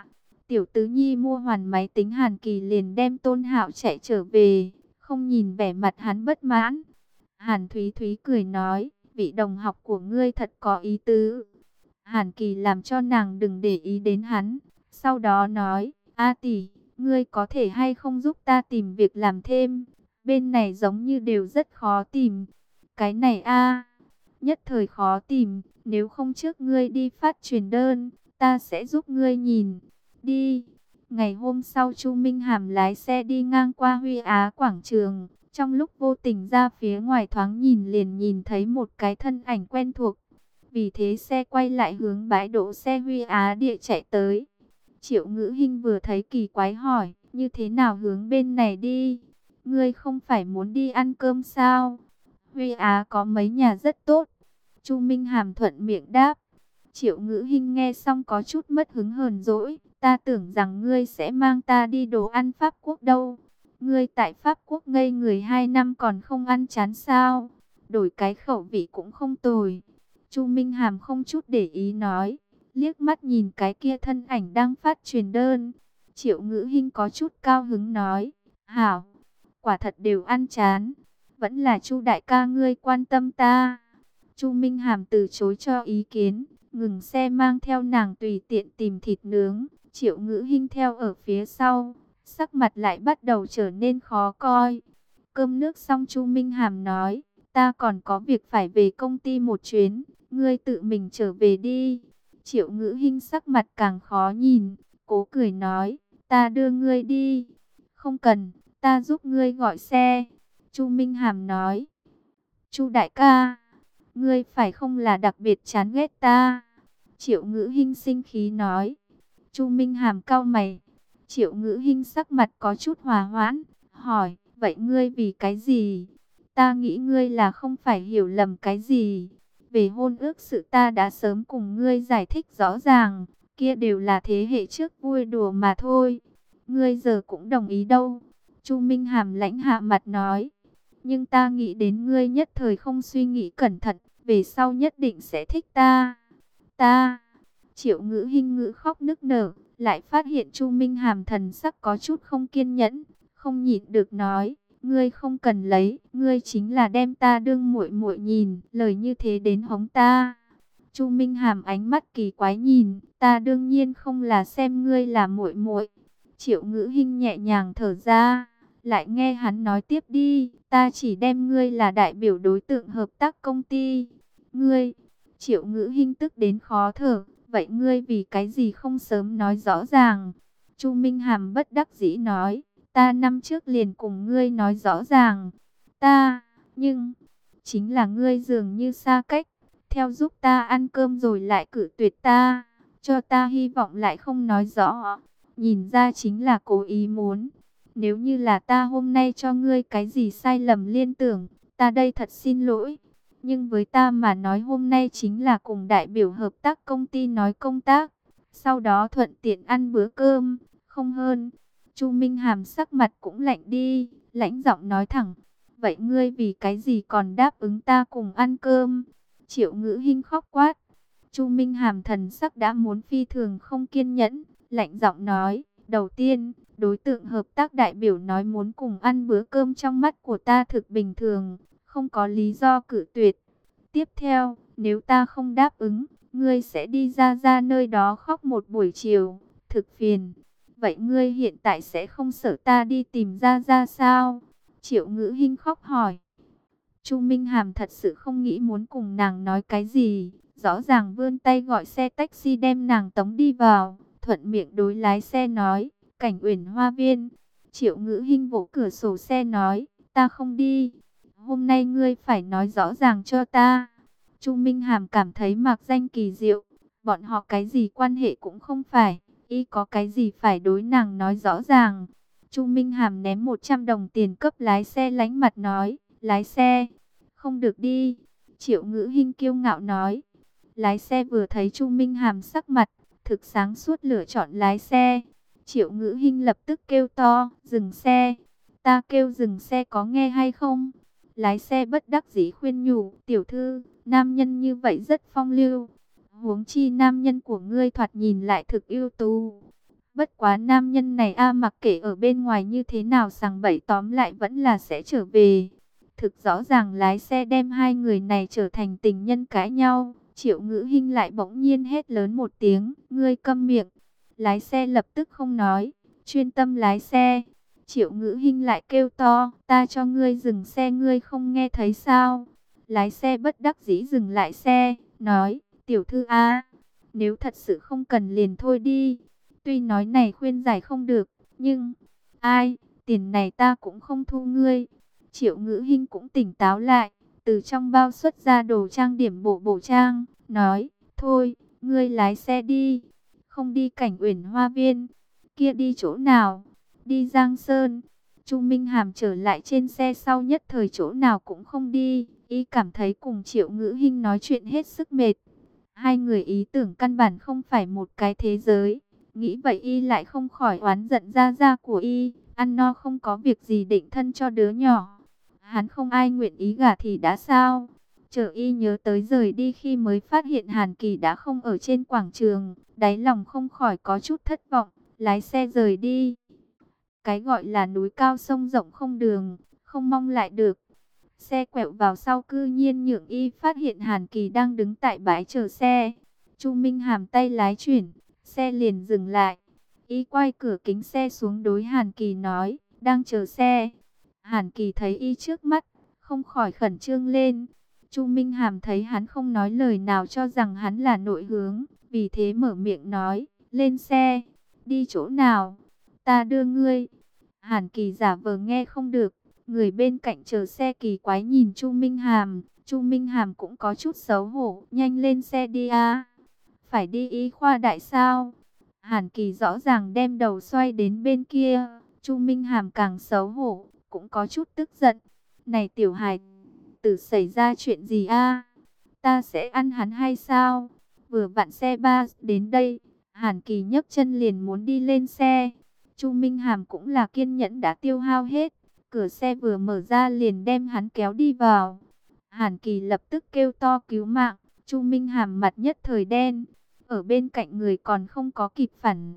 Tiểu Tứ Nhi mua hoàn máy tính Hàn Kỳ liền đem Tôn Hạo chạy trở về, không nhìn vẻ mặt hắn bất mãn. Hàn Thúy Thúy cười nói, vị đồng học của ngươi thật có ý tứ. Hàn Kỳ làm cho nàng đừng để ý đến hắn, sau đó nói, A tỷ, ngươi có thể hay không giúp ta tìm việc làm thêm, bên này giống như đều rất khó tìm. Cái này a nhất thời khó tìm, nếu không trước ngươi đi phát truyền đơn, ta sẽ giúp ngươi nhìn. Đi. Ngày hôm sau Chu Minh Hàm lái xe đi ngang qua Huy Á quảng trường, trong lúc vô tình ra phía ngoài thoáng nhìn liền nhìn thấy một cái thân ảnh quen thuộc. Vì thế xe quay lại hướng bãi đỗ xe Huy Á địa chạy tới. Triệu Ngữ Hinh vừa thấy kỳ quái hỏi, như thế nào hướng bên này đi? Ngươi không phải muốn đi ăn cơm sao? Huy Á có mấy nhà rất tốt. Chu Minh Hàm thuận miệng đáp. Triệu Ngữ Hinh nghe xong có chút mất hứng hờn dỗi. Ta tưởng rằng ngươi sẽ mang ta đi đồ ăn Pháp Quốc đâu. Ngươi tại Pháp Quốc ngây người hai năm còn không ăn chán sao? Đổi cái khẩu vị cũng không tồi. Chu Minh Hàm không chút để ý nói. Liếc mắt nhìn cái kia thân ảnh đang phát truyền đơn. Triệu Ngữ Hinh có chút cao hứng nói. Hảo, quả thật đều ăn chán. Vẫn là Chu đại ca ngươi quan tâm ta. Chu Minh Hàm từ chối cho ý kiến, ngừng xe mang theo nàng tùy tiện tìm thịt nướng. Triệu Ngữ Hinh theo ở phía sau, sắc mặt lại bắt đầu trở nên khó coi. Cơm nước xong Chu Minh Hàm nói, ta còn có việc phải về công ty một chuyến, ngươi tự mình trở về đi. Triệu Ngữ Hinh sắc mặt càng khó nhìn, cố cười nói, ta đưa ngươi đi. Không cần, ta giúp ngươi gọi xe. Chu Minh Hàm nói, Chu đại ca, ngươi phải không là đặc biệt chán ghét ta? Triệu Ngữ Hinh sinh khí nói. Chu Minh Hàm cau mày. Triệu Ngữ Hinh sắc mặt có chút hòa hoãn, hỏi, vậy ngươi vì cái gì? Ta nghĩ ngươi là không phải hiểu lầm cái gì. Về hôn ước sự ta đã sớm cùng ngươi giải thích rõ ràng, kia đều là thế hệ trước vui đùa mà thôi. Ngươi giờ cũng đồng ý đâu? Chu Minh Hàm lãnh hạ mặt nói. Nhưng ta nghĩ đến ngươi nhất thời không suy nghĩ cẩn thận, về sau nhất định sẽ thích ta. Ta, Triệu Ngữ Hinh ngữ khóc nức nở, lại phát hiện Chu Minh Hàm thần sắc có chút không kiên nhẫn, không nhịn được nói, ngươi không cần lấy, ngươi chính là đem ta đương muội muội nhìn, lời như thế đến hống ta. Chu Minh Hàm ánh mắt kỳ quái nhìn, ta đương nhiên không là xem ngươi là muội muội. Triệu Ngữ Hinh nhẹ nhàng thở ra, lại nghe hắn nói tiếp đi, ta chỉ đem ngươi là đại biểu đối tượng hợp tác công ty. Ngươi, Triệu Ngữ Hinh tức đến khó thở, vậy ngươi vì cái gì không sớm nói rõ ràng? Chu Minh Hàm bất đắc dĩ nói, ta năm trước liền cùng ngươi nói rõ ràng. Ta, nhưng, chính là ngươi dường như xa cách, theo giúp ta ăn cơm rồi lại cự tuyệt ta, cho ta hy vọng lại không nói rõ. Nhìn ra chính là cố ý muốn. Nếu như là ta hôm nay cho ngươi cái gì sai lầm liên tưởng, ta đây thật xin lỗi. Nhưng với ta mà nói hôm nay chính là cùng đại biểu hợp tác công ty nói công tác. Sau đó thuận tiện ăn bữa cơm, không hơn. Chu Minh Hàm sắc mặt cũng lạnh đi, lãnh giọng nói thẳng. Vậy ngươi vì cái gì còn đáp ứng ta cùng ăn cơm? Triệu Ngữ Hinh khóc quát. Chu Minh Hàm thần sắc đã muốn phi thường không kiên nhẫn, lạnh giọng nói. Đầu tiên, đối tượng hợp tác đại biểu nói muốn cùng ăn bữa cơm trong mắt của ta thực bình thường, không có lý do cự tuyệt. Tiếp theo, nếu ta không đáp ứng, ngươi sẽ đi ra ra nơi đó khóc một buổi chiều, thực phiền. Vậy ngươi hiện tại sẽ không sợ ta đi tìm ra ra sao? Triệu Ngữ Hinh khóc hỏi. Chu Minh Hàm thật sự không nghĩ muốn cùng nàng nói cái gì, rõ ràng vươn tay gọi xe taxi đem nàng tống đi vào, thuận miệng đối lái xe nói, Cảnh Uyển Hoa Viên. Triệu Ngữ Hinh vỗ cửa sổ xe nói, ta không đi. Hôm nay ngươi phải nói rõ ràng cho ta. Chu Minh Hàm cảm thấy Mạc Danh kỳ diệu, bọn họ cái gì quan hệ cũng không phải, y có cái gì phải đối nàng nói rõ ràng. Chu Minh Hàm ném một trăm đồng tiền cấp lái xe lánh mặt nói, lái xe, không được đi. Triệu Ngữ Hinh kiêu ngạo nói. Lái xe vừa thấy Chu Minh Hàm sắc mặt, thực sáng suốt lựa chọn lái xe. Triệu Ngữ Hinh lập tức kêu to, dừng xe. Ta kêu dừng xe có nghe hay không? Lái xe bất đắc dĩ khuyên nhủ, tiểu thư, nam nhân như vậy rất phong lưu. Huống chi nam nhân của ngươi thoạt nhìn lại thực ưu tú. Bất quá nam nhân này a mặc kệ ở bên ngoài như thế nào sằng bậy tóm lại vẫn là sẽ trở về. Thực rõ ràng lái xe đem hai người này trở thành tình nhân cãi nhau. Triệu Ngữ Hinh lại bỗng nhiên hét lớn một tiếng, ngươi câm miệng. Lái xe lập tức không nói, chuyên tâm lái xe. Triệu Ngữ Hinh lại kêu to, ta cho ngươi dừng xe ngươi không nghe thấy sao? Lái xe bất đắc dĩ dừng lại xe, nói, tiểu thư a, nếu thật sự không cần liền thôi đi. Tuy nói này khuyên giải không được, nhưng, ai, tiền này ta cũng không thu ngươi. Triệu Ngữ Hinh cũng tỉnh táo lại, từ trong bao xuất ra đồ trang điểm bộ bộ trang, nói, thôi, ngươi lái xe đi, không đi Cảnh Uyển Hoa Viên, kia đi chỗ nào? Đi Giang Sơn. Chu Minh Hàm trở lại trên xe sau nhất thời chỗ nào cũng không đi, y cảm thấy cùng Triệu Ngữ Hinh nói chuyện hết sức mệt. Hai người ý tưởng căn bản không phải một cái thế giới. Nghĩ vậy y lại không khỏi oán giận ra ra của y, ăn no không có việc gì định thân cho đứa nhỏ. Hắn không ai nguyện ý gả thì đã sao? Chờ y nhớ tới rời đi khi mới phát hiện Hàn Kỳ đã không ở trên quảng trường, đáy lòng không khỏi có chút thất vọng, lái xe rời đi. Cái gọi là núi cao sông rộng không đường, không mong lại được. Xe quẹo vào sau cư nhiên nhượng y phát hiện Hàn Kỳ đang đứng tại bãi chờ xe. Chu Minh Hàm tay lái chuyển, xe liền dừng lại. Y quay cửa kính xe xuống đối Hàn Kỳ nói, đang chờ xe. Hàn Kỳ thấy y trước mắt, không khỏi khẩn trương lên. Chu Minh Hàm thấy hắn không nói lời nào cho rằng hắn là nội hướng, vì thế mở miệng nói, lên xe, đi chỗ nào, ta đưa ngươi. Hàn Kỳ giả vờ nghe không được, người bên cạnh chờ xe kỳ quái nhìn Chu Minh Hàm, Chu Minh Hàm cũng có chút xấu hổ, nhanh lên xe đi a. Phải đi y khoa đại sao? Hàn Kỳ rõ ràng đem đầu xoay đến bên kia, Chu Minh Hàm càng xấu hổ, cũng có chút tức giận. Này tiểu hài tử xảy ra chuyện gì a? Ta sẽ ăn hắn hay sao? Vừa vặn xe ba đến đây, Hàn Kỳ nhấc chân liền muốn đi lên xe. Chu Minh Hàm cũng là kiên nhẫn đã tiêu hao hết, cửa xe vừa mở ra liền đem hắn kéo đi vào. Hàn Kỳ lập tức kêu to cứu mạng, Chu Minh Hàm mặt nhất thời đen, ở bên cạnh người còn không có kịp phản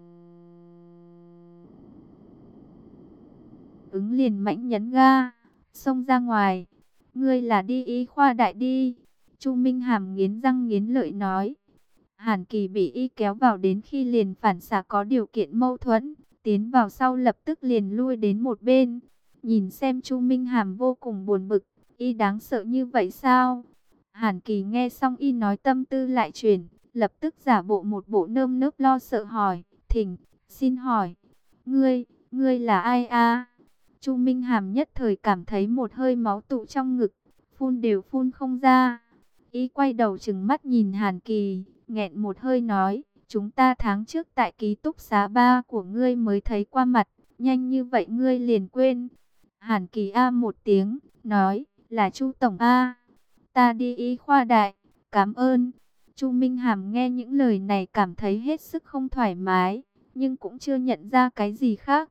ứng liền mạnh nhấn ga, xông ra ngoài. Ngươi là đi y khoa đại đi. Chu Minh Hàm nghiến răng nghiến lợi nói. Hàn Kỳ bị y kéo vào đến khi liền phản xạ có điều kiện mâu thuẫn, tiến vào sau lập tức liền lui đến một bên. Nhìn xem Chu Minh Hàm vô cùng buồn bực, y đáng sợ như vậy sao? Hàn Kỳ nghe xong y nói tâm tư lại chuyển, lập tức giả bộ một bộ nơm nớp lo sợ hỏi, thỉnh, xin hỏi, ngươi, ngươi là ai a? Chu Minh Hàm nhất thời cảm thấy một hơi máu tụ trong ngực, phun đều phun không ra. Y quay đầu trừng mắt nhìn Hàn Kỳ, nghẹn một hơi nói, chúng ta tháng trước tại ký túc xá ba của ngươi mới thấy qua mặt, nhanh như vậy ngươi liền quên. Hàn Kỳ a một tiếng, nói, là Chu Tổng a, ta đi y khoa đại, cảm ơn. Chu Minh Hàm nghe những lời này cảm thấy hết sức không thoải mái, nhưng cũng chưa nhận ra cái gì khác.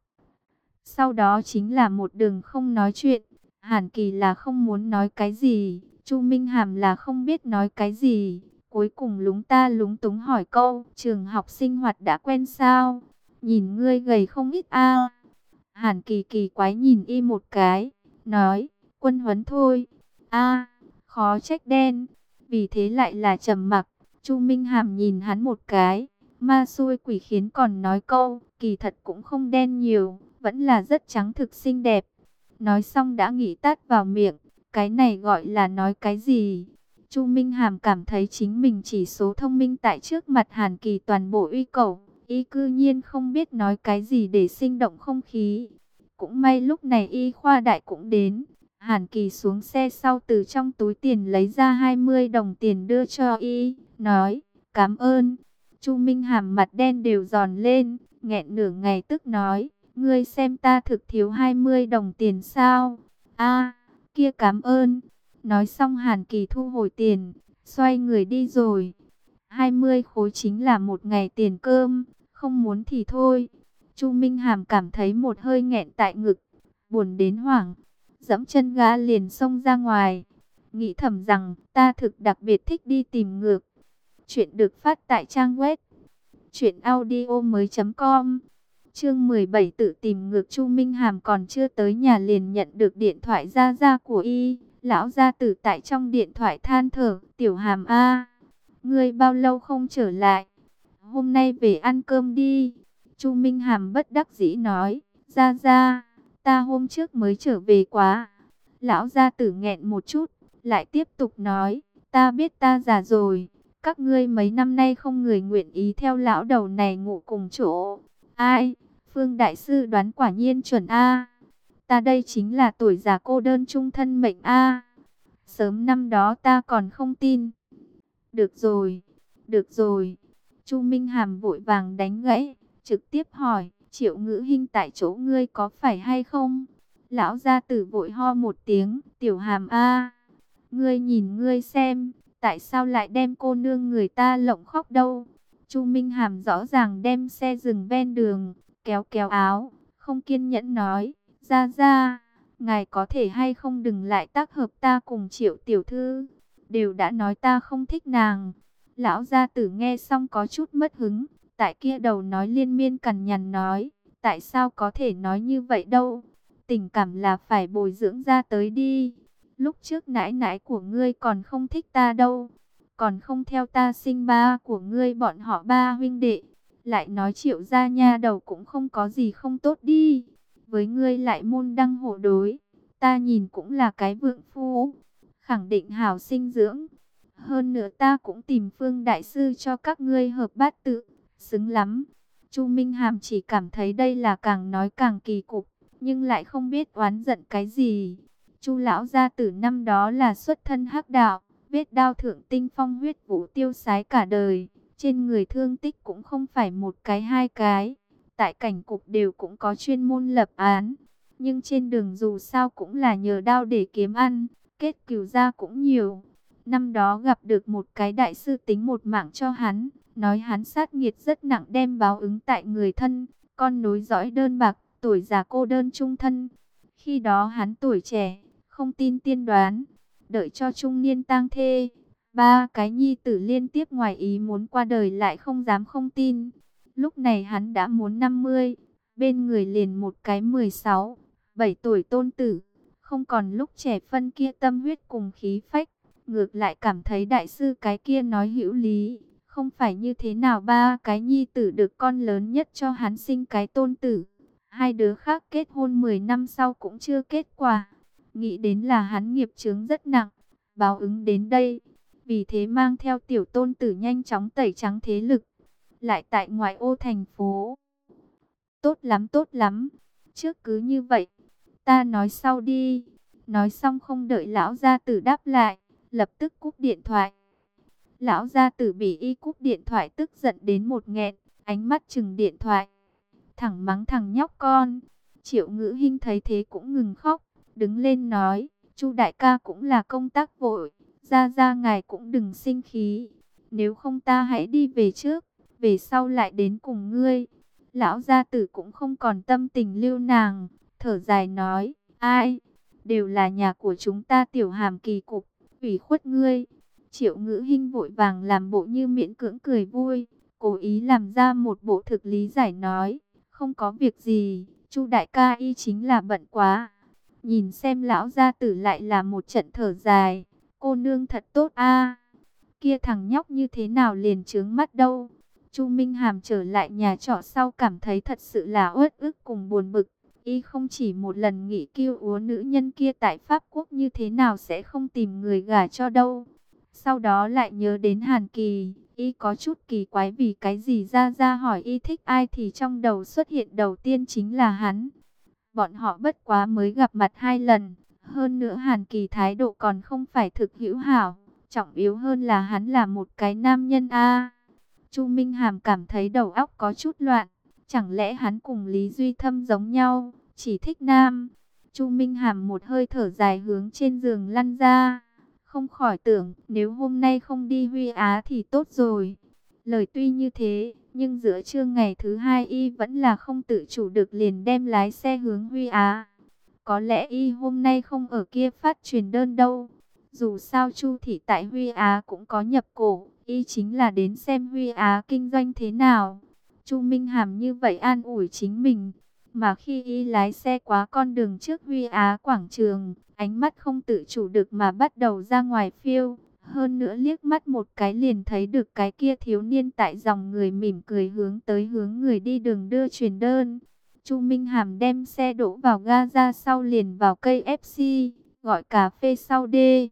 Sau đó chính là một đường không nói chuyện, Hàn Kỳ là không muốn nói cái gì, Chu Minh Hàm là không biết nói cái gì. Cuối cùng lúng ta lúng túng hỏi câu, trường học sinh hoạt đã quen sao? Nhìn ngươi gầy không ít a. Hàn Kỳ kỳ quái nhìn y một cái, nói, quân huấn thôi. A, khó trách đen. Vì thế lại là trầm mặc. Chu Minh Hàm nhìn hắn một cái, ma xui quỷ khiến còn nói câu, kỳ thật cũng không đen nhiều, vẫn là rất trắng thực xinh đẹp. Nói xong đã nghĩ tát vào miệng, cái này gọi là nói cái gì? Chu Minh Hàm cảm thấy chính mình chỉ số thông minh tại trước mặt Hàn Kỳ toàn bộ uy cầu, y cư nhiên không biết nói cái gì để sinh động không khí. Cũng may lúc này y khoa đại cũng đến, Hàn Kỳ xuống xe sau từ trong túi tiền lấy ra hai mươi đồng tiền đưa cho y, nói, cảm ơn. Chu Minh Hàm mặt đen đều giòn lên, nghẹn nửa ngày tức nói, ngươi xem ta thực thiếu hai mươi đồng tiền sao? A, kia cảm ơn. Nói xong Hàn Kỳ thu hồi tiền, xoay người đi rồi. hai mươi khối chính là một ngày tiền cơm, không muốn thì thôi. Chu Minh Hàm cảm thấy một hơi nghẹn tại ngực, buồn đến hoảng, dẫm chân ga liền xông ra ngoài. Nghĩ thầm rằng ta thực đặc biệt thích đi tìm ngược. Chuyện được phát tại trang web truyện audio mới chấm com. Chương mười bảy tự tìm ngược. Chu Minh Hàm còn chưa tới nhà liền nhận được điện thoại gia gia của y. Lão gia tử tại trong điện thoại than thở, "Tiểu Hàm a, ngươi bao lâu không trở lại? Hôm nay về ăn cơm đi." Chu Minh Hàm bất đắc dĩ nói, "Gia gia, ta hôm trước mới trở về quá." Lão gia tử nghẹn một chút, lại tiếp tục nói, "Ta biết ta già rồi, các ngươi mấy năm nay không người nguyện ý theo lão đầu này ngủ cùng chỗ. Ai, Phương đại sư đoán quả nhiên chuẩn a. Ta đây chính là tuổi già cô đơn chung thân mệnh a. Sớm năm đó ta còn không tin." "Được rồi, được rồi." Chu Minh Hàm vội vàng đánh gãy, trực tiếp hỏi, "Triệu Ngữ Hinh tại chỗ ngươi có phải hay không?" Lão gia tử vội ho một tiếng, "Tiểu Hàm a, ngươi nhìn ngươi xem, tại sao lại đem cô nương người ta lộng khóc đâu?" Chu Minh Hàm rõ ràng đem xe dừng ven đường, kéo kéo áo, không kiên nhẫn nói, "Gia gia, ngài có thể hay không đừng lại tác hợp ta cùng Triệu tiểu thư, đều đã nói ta không thích nàng." Lão gia tử nghe xong có chút mất hứng, tại kia đầu nói liên miên cằn nhằn nói, "Tại sao có thể nói như vậy đâu? Tình cảm là phải bồi dưỡng ra tới đi. Lúc trước nãi nãi của ngươi còn không thích ta đâu, còn không theo ta sinh ba của ngươi bọn họ ba huynh đệ. Lại nói Triệu gia nha đầu cũng không có gì không tốt đi. Với ngươi lại môn đăng hộ đối, ta nhìn cũng là cái vượng phu, khẳng định hảo sinh dưỡng. Hơn nữa ta cũng tìm Phương đại sư cho các ngươi hợp bát tự, xứng lắm." Chu Minh Hàm chỉ cảm thấy đây là càng nói càng kỳ cục, nhưng lại không biết oán giận cái gì. Chu lão gia tử năm đó là xuất thân hắc đạo, vết đao thượng tinh phong huyết vũ tiêu sái cả đời, trên người thương tích cũng không phải một cái hai cái, tại cảnh cục đều cũng có chuyên môn lập án, nhưng trên đường dù sao cũng là nhờ đao để kiếm ăn, kết cừu gia cũng nhiều. Năm đó gặp được một cái đại sư tính một mạng cho hắn, nói hắn sát nghiệt rất nặng đem báo ứng tại người thân, con nối dõi đơn bạc, tuổi già cô đơn chung thân. Khi đó hắn tuổi trẻ, không tin tiên đoán, đợi cho trung niên tang thê, ba cái nhi tử liên tiếp ngoài ý muốn qua đời lại không dám không tin. Lúc này hắn đã muốn năm mươi, bên người liền một cái mười sáu, bảy tuổi tôn tử, không còn lúc trẻ phân kia tâm huyết cùng khí phách, ngược lại cảm thấy đại sư cái kia nói hữu lý. Không phải như thế nào ba cái nhi tử được con lớn nhất cho hắn sinh cái tôn tử, hai đứa khác kết hôn mười năm sau cũng chưa kết quả. Nghĩ đến là hắn nghiệp chướng rất nặng, báo ứng đến đây, vì thế mang theo tiểu tôn tử nhanh chóng tẩy trắng thế lực, lại tại ngoại ô thành phố. "Tốt lắm tốt lắm, trước cứ như vậy, ta nói sau đi." Nói xong không đợi lão gia tử đáp lại, lập tức cúp điện thoại. Lão gia tử bị y cúp điện thoại tức giận đến một nghẹn, ánh mắt chừng điện thoại, thẳng mắng thằng nhóc con. Triệu Ngữ Hinh thấy thế cũng ngừng khóc, đứng lên nói, "Chu đại ca cũng là công tác vội, gia gia ngài cũng đừng sinh khí, nếu không ta hãy đi về trước, về sau lại đến cùng ngươi." Lão gia tử cũng không còn tâm tình lưu nàng, thở dài nói, "Ai, đều là nhà của chúng ta Tiểu Hàm kỳ cục, ủy khuất ngươi." Triệu Ngữ Hinh vội vàng làm bộ như miễn cưỡng cười vui, cố ý làm ra một bộ thực lý giải nói, "Không có việc gì, Chu đại ca y chính là bận quá." Nhìn xem lão gia tử lại là một trận thở dài, "Cô nương thật tốt a, kia thằng nhóc như thế nào liền trướng mắt đâu." Chu Minh Hàm trở lại nhà trọ sau cảm thấy thật sự là uất ức cùng buồn bực. Y không chỉ một lần nghĩ kêu úa nữ nhân kia tại Pháp Quốc như thế nào sẽ không tìm người gả cho đâu. Sau đó lại nhớ đến Hàn Kỳ, y có chút kỳ quái vì cái gì ra ra hỏi y thích ai thì trong đầu xuất hiện đầu tiên chính là hắn. Bọn họ bất quá mới gặp mặt hai lần, hơn nữa Hàn Kỳ thái độ còn không phải thực hữu hảo, trọng yếu hơn là hắn là một cái nam nhân a. Chu Minh Hàm cảm thấy đầu óc có chút loạn, chẳng lẽ hắn cùng Lý Duy Thâm giống nhau, chỉ thích nam? Chu Minh Hàm một hơi thở dài hướng trên giường lăn ra, không khỏi tưởng nếu hôm nay không đi Huy Á thì tốt rồi. Lời tuy như thế, nhưng giữa trưa ngày thứ hai y vẫn là không tự chủ được liền đem lái xe hướng Huy Á. Có lẽ y hôm nay không ở kia phát truyền đơn đâu. Dù sao Chu thị tại Huy Á cũng có nhập cổ, y chính là đến xem Huy Á kinh doanh thế nào. Chu Minh Hàm như vậy an ủi chính mình. Mà khi y lái xe qua con đường trước Huy Á quảng trường, ánh mắt không tự chủ được mà bắt đầu ra ngoài phiêu. Hơn nữa liếc mắt một cái liền thấy được cái kia thiếu niên tại dòng người mỉm cười hướng tới hướng người đi đường đưa truyền đơn. Chu Minh Hàm đem xe đỗ vào ga ra sau liền vào cây ép xê, gọi cà phê sau đê.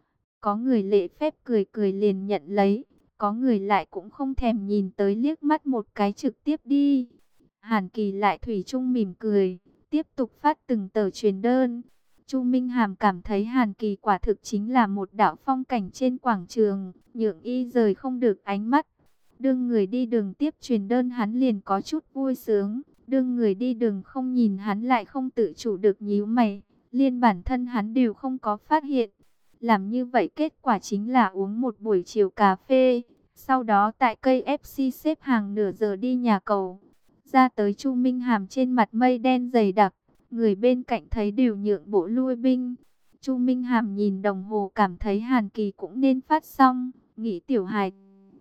Có người lễ phép cười cười liền nhận lấy, có người lại cũng không thèm nhìn tới liếc mắt một cái trực tiếp đi. Hàn Kỳ lại thủy chung mỉm cười, tiếp tục phát từng tờ truyền đơn. Chu Minh Hàm cảm thấy Hàn Kỳ quả thực chính là một đạo phong cảnh trên quảng trường, nhượng y rời không được ánh mắt. Đương người đi đường tiếp truyền đơn hắn liền có chút vui sướng, đương người đi đường không nhìn hắn lại không tự chủ được nhíu mày, liên bản thân hắn đều không có phát hiện. Làm như vậy kết quả chính là uống một buổi chiều cà phê, sau đó tại cây ép xê xếp hàng nửa giờ đi nhà cầu. Ra tới Chu Minh Hàm trên mặt mây đen dày đặc, người bên cạnh thấy đều nhượng bộ lui binh. Chu Minh Hàm nhìn đồng hồ cảm thấy Hàn Kỳ cũng nên phát xong, nghĩ tiểu hài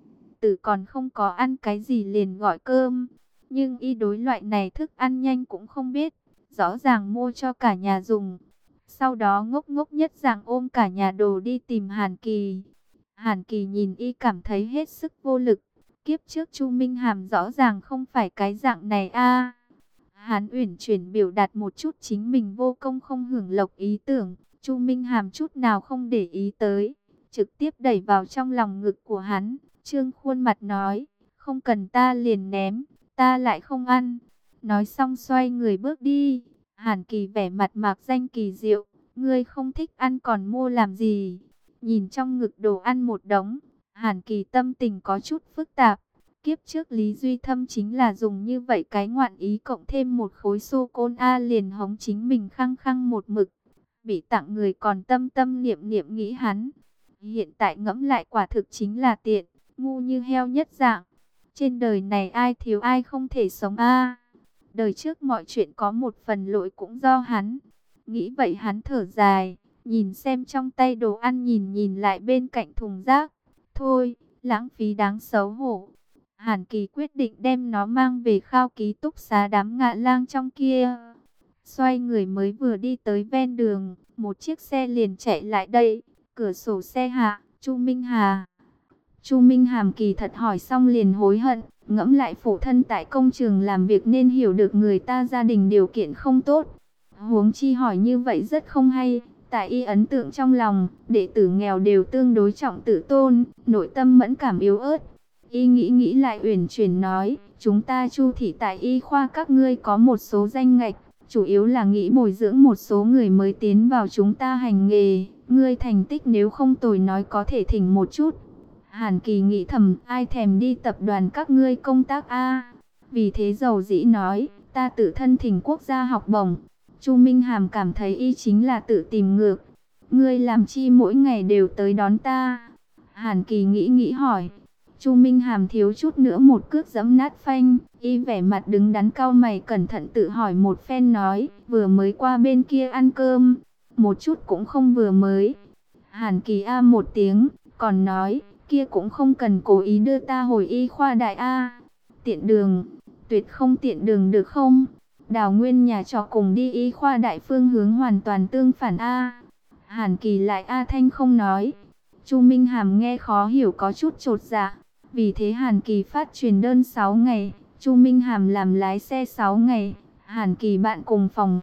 tử còn không có ăn cái gì liền gọi cơm. Nhưng y đối loại này thức ăn nhanh cũng không biết, rõ ràng mua cho cả nhà dùng. Sau đó ngốc ngốc nhất dạng ôm cả nhà đồ đi tìm Hàn Kỳ. Hàn Kỳ nhìn y cảm thấy hết sức vô lực. Kiếp trước Chu Minh Hàm rõ ràng không phải cái dạng này a. Hàn Uyển chuyển biểu đạt một chút chính mình vô công không hưởng lộc ý tưởng. Chu Minh Hàm chút nào không để ý tới, trực tiếp đẩy vào trong lòng ngực của hắn, trương khuôn mặt nói, không cần ta liền ném, ta lại không ăn. Nói xong xoay người bước đi. Hàn Kỳ vẻ mặt mạc danh kỳ diệu, ngươi không thích ăn còn mua làm gì? Nhìn trong ngực đồ ăn một đống, Hàn Kỳ tâm tình có chút phức tạp. Kiếp trước Lý Duy Thâm chính là dùng như vậy cái ngoạn ý cộng thêm một khối sô-cô-la liền hống chính mình khăng khăng một mực. Bị tặng người còn tâm tâm niệm niệm nghĩ hắn. Hiện tại ngẫm lại quả thực chính là tiện, ngu như heo nhất dạng. Trên đời này ai thiếu ai không thể sống a. Đời trước mọi chuyện có một phần lỗi cũng do hắn. Nghĩ vậy hắn thở dài, nhìn xem trong tay đồ ăn nhìn nhìn lại bên cạnh thùng rác. Thôi, lãng phí đáng xấu hổ. Hàn Kỳ quyết định đem nó mang về khao ký túc xá đám ngạ lang trong kia. Xoay người mới vừa đi tới ven đường, một chiếc xe liền chạy lại đây. Cửa sổ xe hạ, Chu Minh Hà. Chu Minh Hàm kỳ thật hỏi xong liền hối hận, ngẫm lại phụ thân tại công trường làm việc nên hiểu được người ta gia đình điều kiện không tốt. Huống chi hỏi như vậy rất không hay, tại y ấn tượng trong lòng, đệ tử nghèo đều tương đối trọng tự tôn, nội tâm mẫn cảm yếu ớt. Y nghĩ nghĩ lại uyển chuyển nói, chúng ta Chu thị tại y khoa các ngươi có một số danh ngạch, chủ yếu là nghĩ bồi dưỡng một số người mới tiến vào chúng ta hành nghề, ngươi thành tích nếu không tồi nói có thể thỉnh một chút. Hàn Kỳ nghĩ thầm, ai thèm đi tập đoàn các ngươi công tác a? Vì thế dầu dĩ nói, ta tự thân thỉnh quốc gia học bổng. Chu Minh Hàm cảm thấy y chính là tự tìm ngược. Ngươi làm chi mỗi ngày đều tới đón ta? Hàn Kỳ nghĩ nghĩ hỏi. Chu Minh Hàm thiếu chút nữa một cước giẫm nát phanh, y vẻ mặt đứng đắn cau mày cẩn thận tự hỏi một phen nói, vừa mới qua bên kia ăn cơm, một chút cũng không vừa mới. Hàn Kỳ a một tiếng, còn nói, kia cũng không cần cố ý đưa ta hồi y khoa đại a. Tiện đường, tuyệt không tiện đường được không? Đào Nguyên nhà trọ cùng đi y khoa đại phương hướng hoàn toàn tương phản a. Hàn Kỳ lại a thanh không nói. Chu Minh Hàm nghe khó hiểu có chút chột dạ. Vì thế Hàn Kỳ phát truyền đơn sáu ngày, Chu Minh Hàm làm lái xe sáu ngày, Hàn Kỳ bạn cùng phòng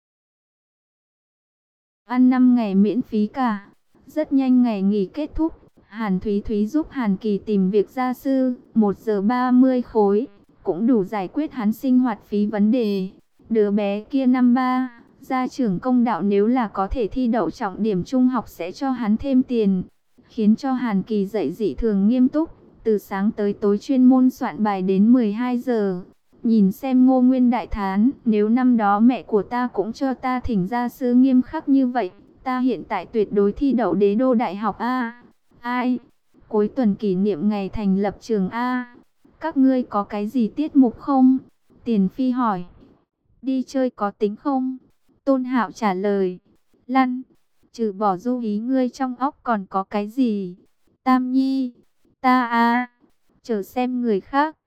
ăn năm ngày miễn phí cả. Rất nhanh ngày nghỉ kết thúc, Hàn Thúy Thúy giúp Hàn Kỳ tìm việc gia sư, một giờ ba mươi khối, cũng đủ giải quyết hắn sinh hoạt phí vấn đề. Đứa bé kia năm ba, gia trưởng công đạo nếu là có thể thi đậu trọng điểm trung học sẽ cho hắn thêm tiền, khiến cho Hàn Kỳ dạy dị thường nghiêm túc. Từ sáng tới tối chuyên môn soạn bài đến mười hai giờ. Nhìn xem Ngô Nguyên đại thán, nếu năm đó mẹ của ta cũng cho ta thỉnh gia sư nghiêm khắc như vậy, ta hiện tại tuyệt đối thi đậu đế đô đại học a. Ai? Cuối tuần kỷ niệm ngày thành lập trường a. Các ngươi có cái gì tiết mục không? Tiền Phi hỏi. Đi chơi có tính không? Tôn Hạo trả lời. Lăn, trừ bỏ du ý ngươi trong óc còn có cái gì? Tam Nhi. Ta a, chờ xem người khác.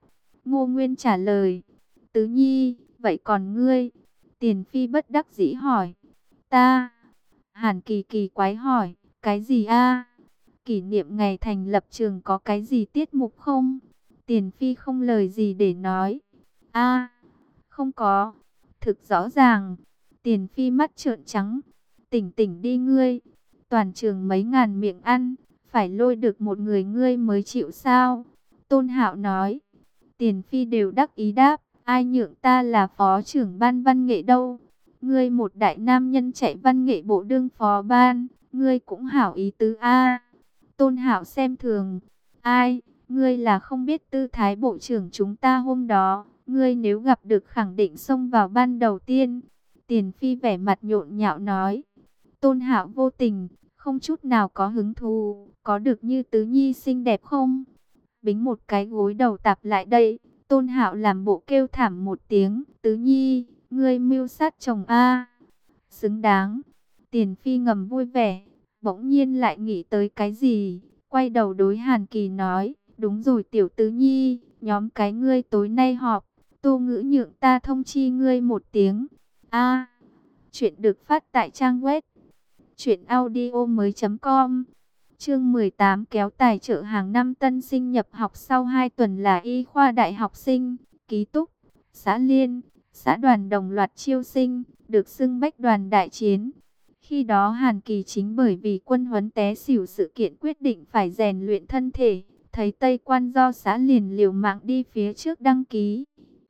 Ngô Nguyên trả lời. Tứ Nhi, vậy còn ngươi? Tiền Phi bất đắc dĩ hỏi. Ta. Hàn Kỳ kỳ quái hỏi. Cái gì a? Kỷ niệm ngày thành lập trường có cái gì tiết mục không? Tiền Phi không lời gì để nói. A, không có. Thực rõ ràng. Tiền Phi mắt trợn trắng. Tỉnh tỉnh đi ngươi. Toàn trường mấy ngàn miệng ăn, phải lôi được một người ngươi mới chịu sao? Tôn Hạo nói. Tiền Phi đều đắc ý đáp. Ai nhượng ta là phó trưởng ban văn nghệ đâu? Ngươi một đại nam nhân chạy văn nghệ bộ đương phó ban, ngươi cũng hảo ý tứ a. Tôn Hạo xem thường. Ai, ngươi là không biết tư thái bộ trưởng chúng ta hôm đó, ngươi nếu gặp được khẳng định xông vào ban đầu tiên. Tiền Phi vẻ mặt nhộn nhạo nói. Tôn Hạo vô tình, không chút nào có hứng thú, có được như Tứ Nhi xinh đẹp không? Bính một cái gối đầu tạp lại đây. Tôn Hạo làm bộ kêu thảm một tiếng. Tứ Nhi, ngươi mưu sát chồng a. Xứng đáng. Tiền Phi ngầm vui vẻ, bỗng nhiên lại nghĩ tới cái gì, quay đầu đối Hàn Kỳ nói. Đúng rồi tiểu Tứ Nhi, nhóm cái ngươi tối nay họp, Tô Ngữ nhượng ta thông chi ngươi một tiếng. A. Chuyện được phát tại trang web truyện audio mới chấm com. Chương mười tám kéo tài trợ hàng năm tân sinh nhập học sau hai tuần là y khoa đại học sinh, ký túc, xã Liên, xã đoàn đồng loạt chiêu sinh, được xưng bách đoàn đại chiến. Khi đó Hàn Kỳ chính bởi vì quân huấn té xỉu sự kiện quyết định phải rèn luyện thân thể, thấy Tây Quan do xã liền liều mạng đi phía trước đăng ký.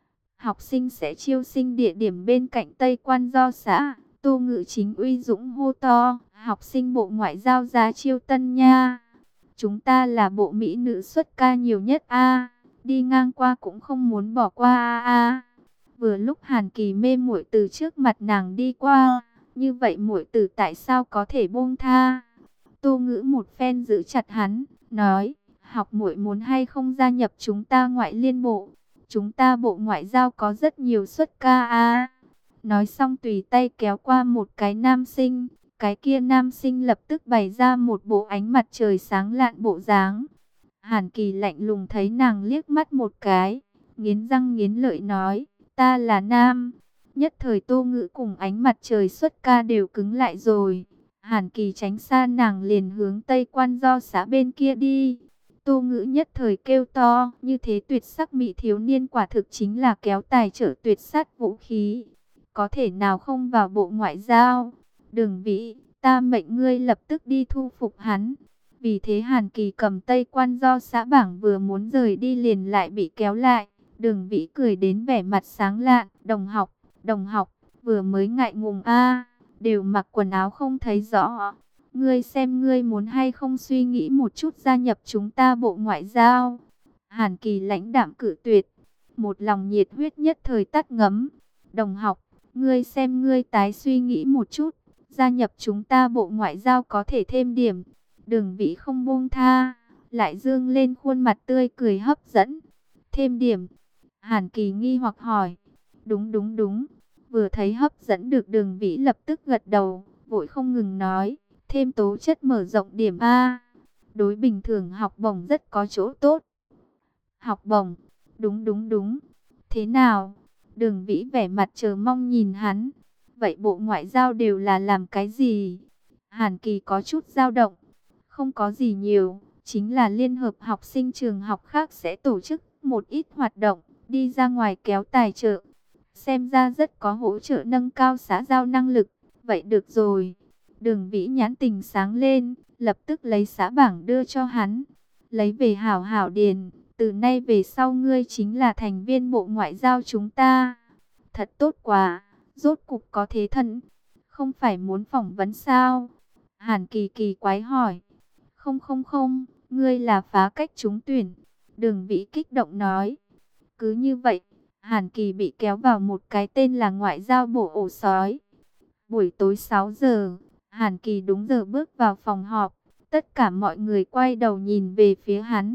Học sinh sẽ chiêu sinh địa điểm bên cạnh Tây Quan do xã. Tô Ngự Chính uy dũng hô to, học sinh bộ ngoại giao giá chiêu tân nha. Chúng ta là bộ mỹ nữ xuất ca nhiều nhất a, đi ngang qua cũng không muốn bỏ qua a a. Vừa lúc Hàn Kỳ mê muội từ trước mặt nàng đi qua, như vậy muội tử tại sao có thể buông tha? Tô Ngữ một phen giữ chặt hắn, nói, học muội muốn hay không gia nhập chúng ta ngoại liên bộ? Chúng ta bộ ngoại giao có rất nhiều xuất ca a. Nói xong tùy tay kéo qua một cái nam sinh, cái kia nam sinh lập tức bày ra một bộ ánh mặt trời sáng lạn bộ dáng. Hàn Kỳ lạnh lùng thấy nàng liếc mắt một cái, nghiến răng nghiến lợi nói, ta là nam. Nhất thời Tô Ngữ cùng ánh mặt trời xuất ca đều cứng lại rồi. Hàn Kỳ tránh xa nàng liền hướng Tây Quan do xã bên kia đi. Tô Ngữ nhất thời kêu to, như thế tuyệt sắc mỹ thiếu niên quả thực chính là kéo tài trở tuyệt sát vũ khí. Có thể nào không vào bộ ngoại giao? Đường Vĩ, ta mệnh ngươi lập tức đi thu phục hắn. Vì thế Hàn Kỳ cầm Tây Quan do xã bảng vừa muốn rời đi liền lại bị kéo lại. Đường Vĩ cười đến vẻ mặt sáng lạn, đồng học, đồng học, vừa mới ngại ngùng a, đều mặc quần áo không thấy rõ. Ngươi xem ngươi muốn hay không suy nghĩ một chút gia nhập chúng ta bộ ngoại giao. Hàn Kỳ lãnh đạm cự tuyệt, một lòng nhiệt huyết nhất thời tắt ngấm. Đồng học, ngươi xem ngươi tái suy nghĩ một chút, gia nhập chúng ta bộ ngoại giao có thể thêm điểm. Đường Vĩ không buông tha, lại dương lên khuôn mặt tươi cười hấp dẫn. Thêm điểm? Hàn Kỳ nghi hoặc hỏi. Đúng đúng đúng. Vừa thấy hấp dẫn được Đường Vĩ lập tức gật đầu, vội không ngừng nói. Thêm tố chất mở rộng điểm A. Đối bình thường học bổng rất có chỗ tốt. Học bổng? Đúng đúng đúng. Thế nào? Đường Vĩ vẻ mặt chờ mong nhìn hắn. Vậy bộ ngoại giao đều là làm cái gì? Hàn Kỳ có chút dao động. Không có gì nhiều, chính là liên hợp học sinh trường học khác sẽ tổ chức một ít hoạt động, đi ra ngoài kéo tài trợ. Xem ra rất có hỗ trợ nâng cao xã giao năng lực. Vậy được rồi. Đường Vĩ nhãn tình sáng lên, lập tức lấy xã bảng đưa cho hắn. Lấy về hảo hảo điền, từ nay về sau ngươi chính là thành viên bộ ngoại giao chúng ta. Thật tốt quá, rốt cục có thế thân. Không phải muốn phỏng vấn sao? Hàn Kỳ kỳ quái hỏi. Không không không, ngươi là phá cách trúng tuyển. Đường Vĩ kích động nói. Cứ như vậy, Hàn Kỳ bị kéo vào một cái tên là ngoại giao bộ ổ sói. Buổi tối sáu giờ, Hàn Kỳ đúng giờ bước vào phòng họp. Tất cả mọi người quay đầu nhìn về phía hắn.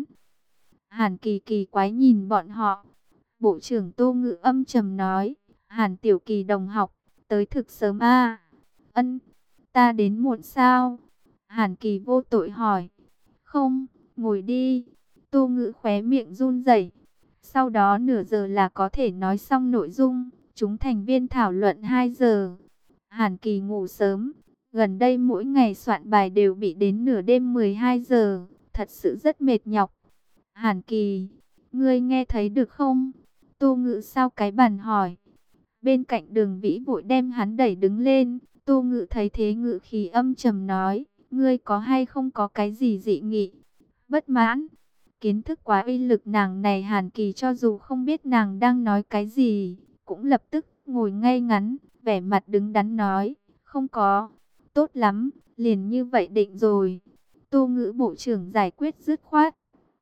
Hàn Kỳ kỳ quái nhìn bọn họ. Bộ trưởng Tô Ngự âm trầm nói. Hàn Tiểu Kỳ đồng học, tới thực sớm a. Ân, ta đến muộn sao? Hàn Kỳ vô tội hỏi. Không, ngồi đi. Tô Ngự khóe miệng run rẩy. Sau đó nửa giờ là có thể nói xong nội dung. Chúng thành viên thảo luận hai giờ. Hàn Kỳ ngủ sớm. Gần đây mỗi ngày soạn bài đều bị đến nửa đêm mười hai giờ. Thật sự rất mệt nhọc. Hàn Kỳ, ngươi nghe thấy được không? Tô Ngự sau cái bàn hỏi. Bên cạnh Đường Vĩ vội đem hắn đẩy đứng lên. Tô Ngự thấy thế ngự khí âm trầm nói. Ngươi có hay không có cái gì dị nghị? Bất mãn. Kiến thức quá uy lực nàng này, Hàn Kỳ cho dù không biết nàng đang nói cái gì, cũng lập tức ngồi ngay ngắn, vẻ mặt đứng đắn nói. Không có. Tốt lắm, liền như vậy định rồi. Tô Ngữ bộ trưởng giải quyết dứt khoát.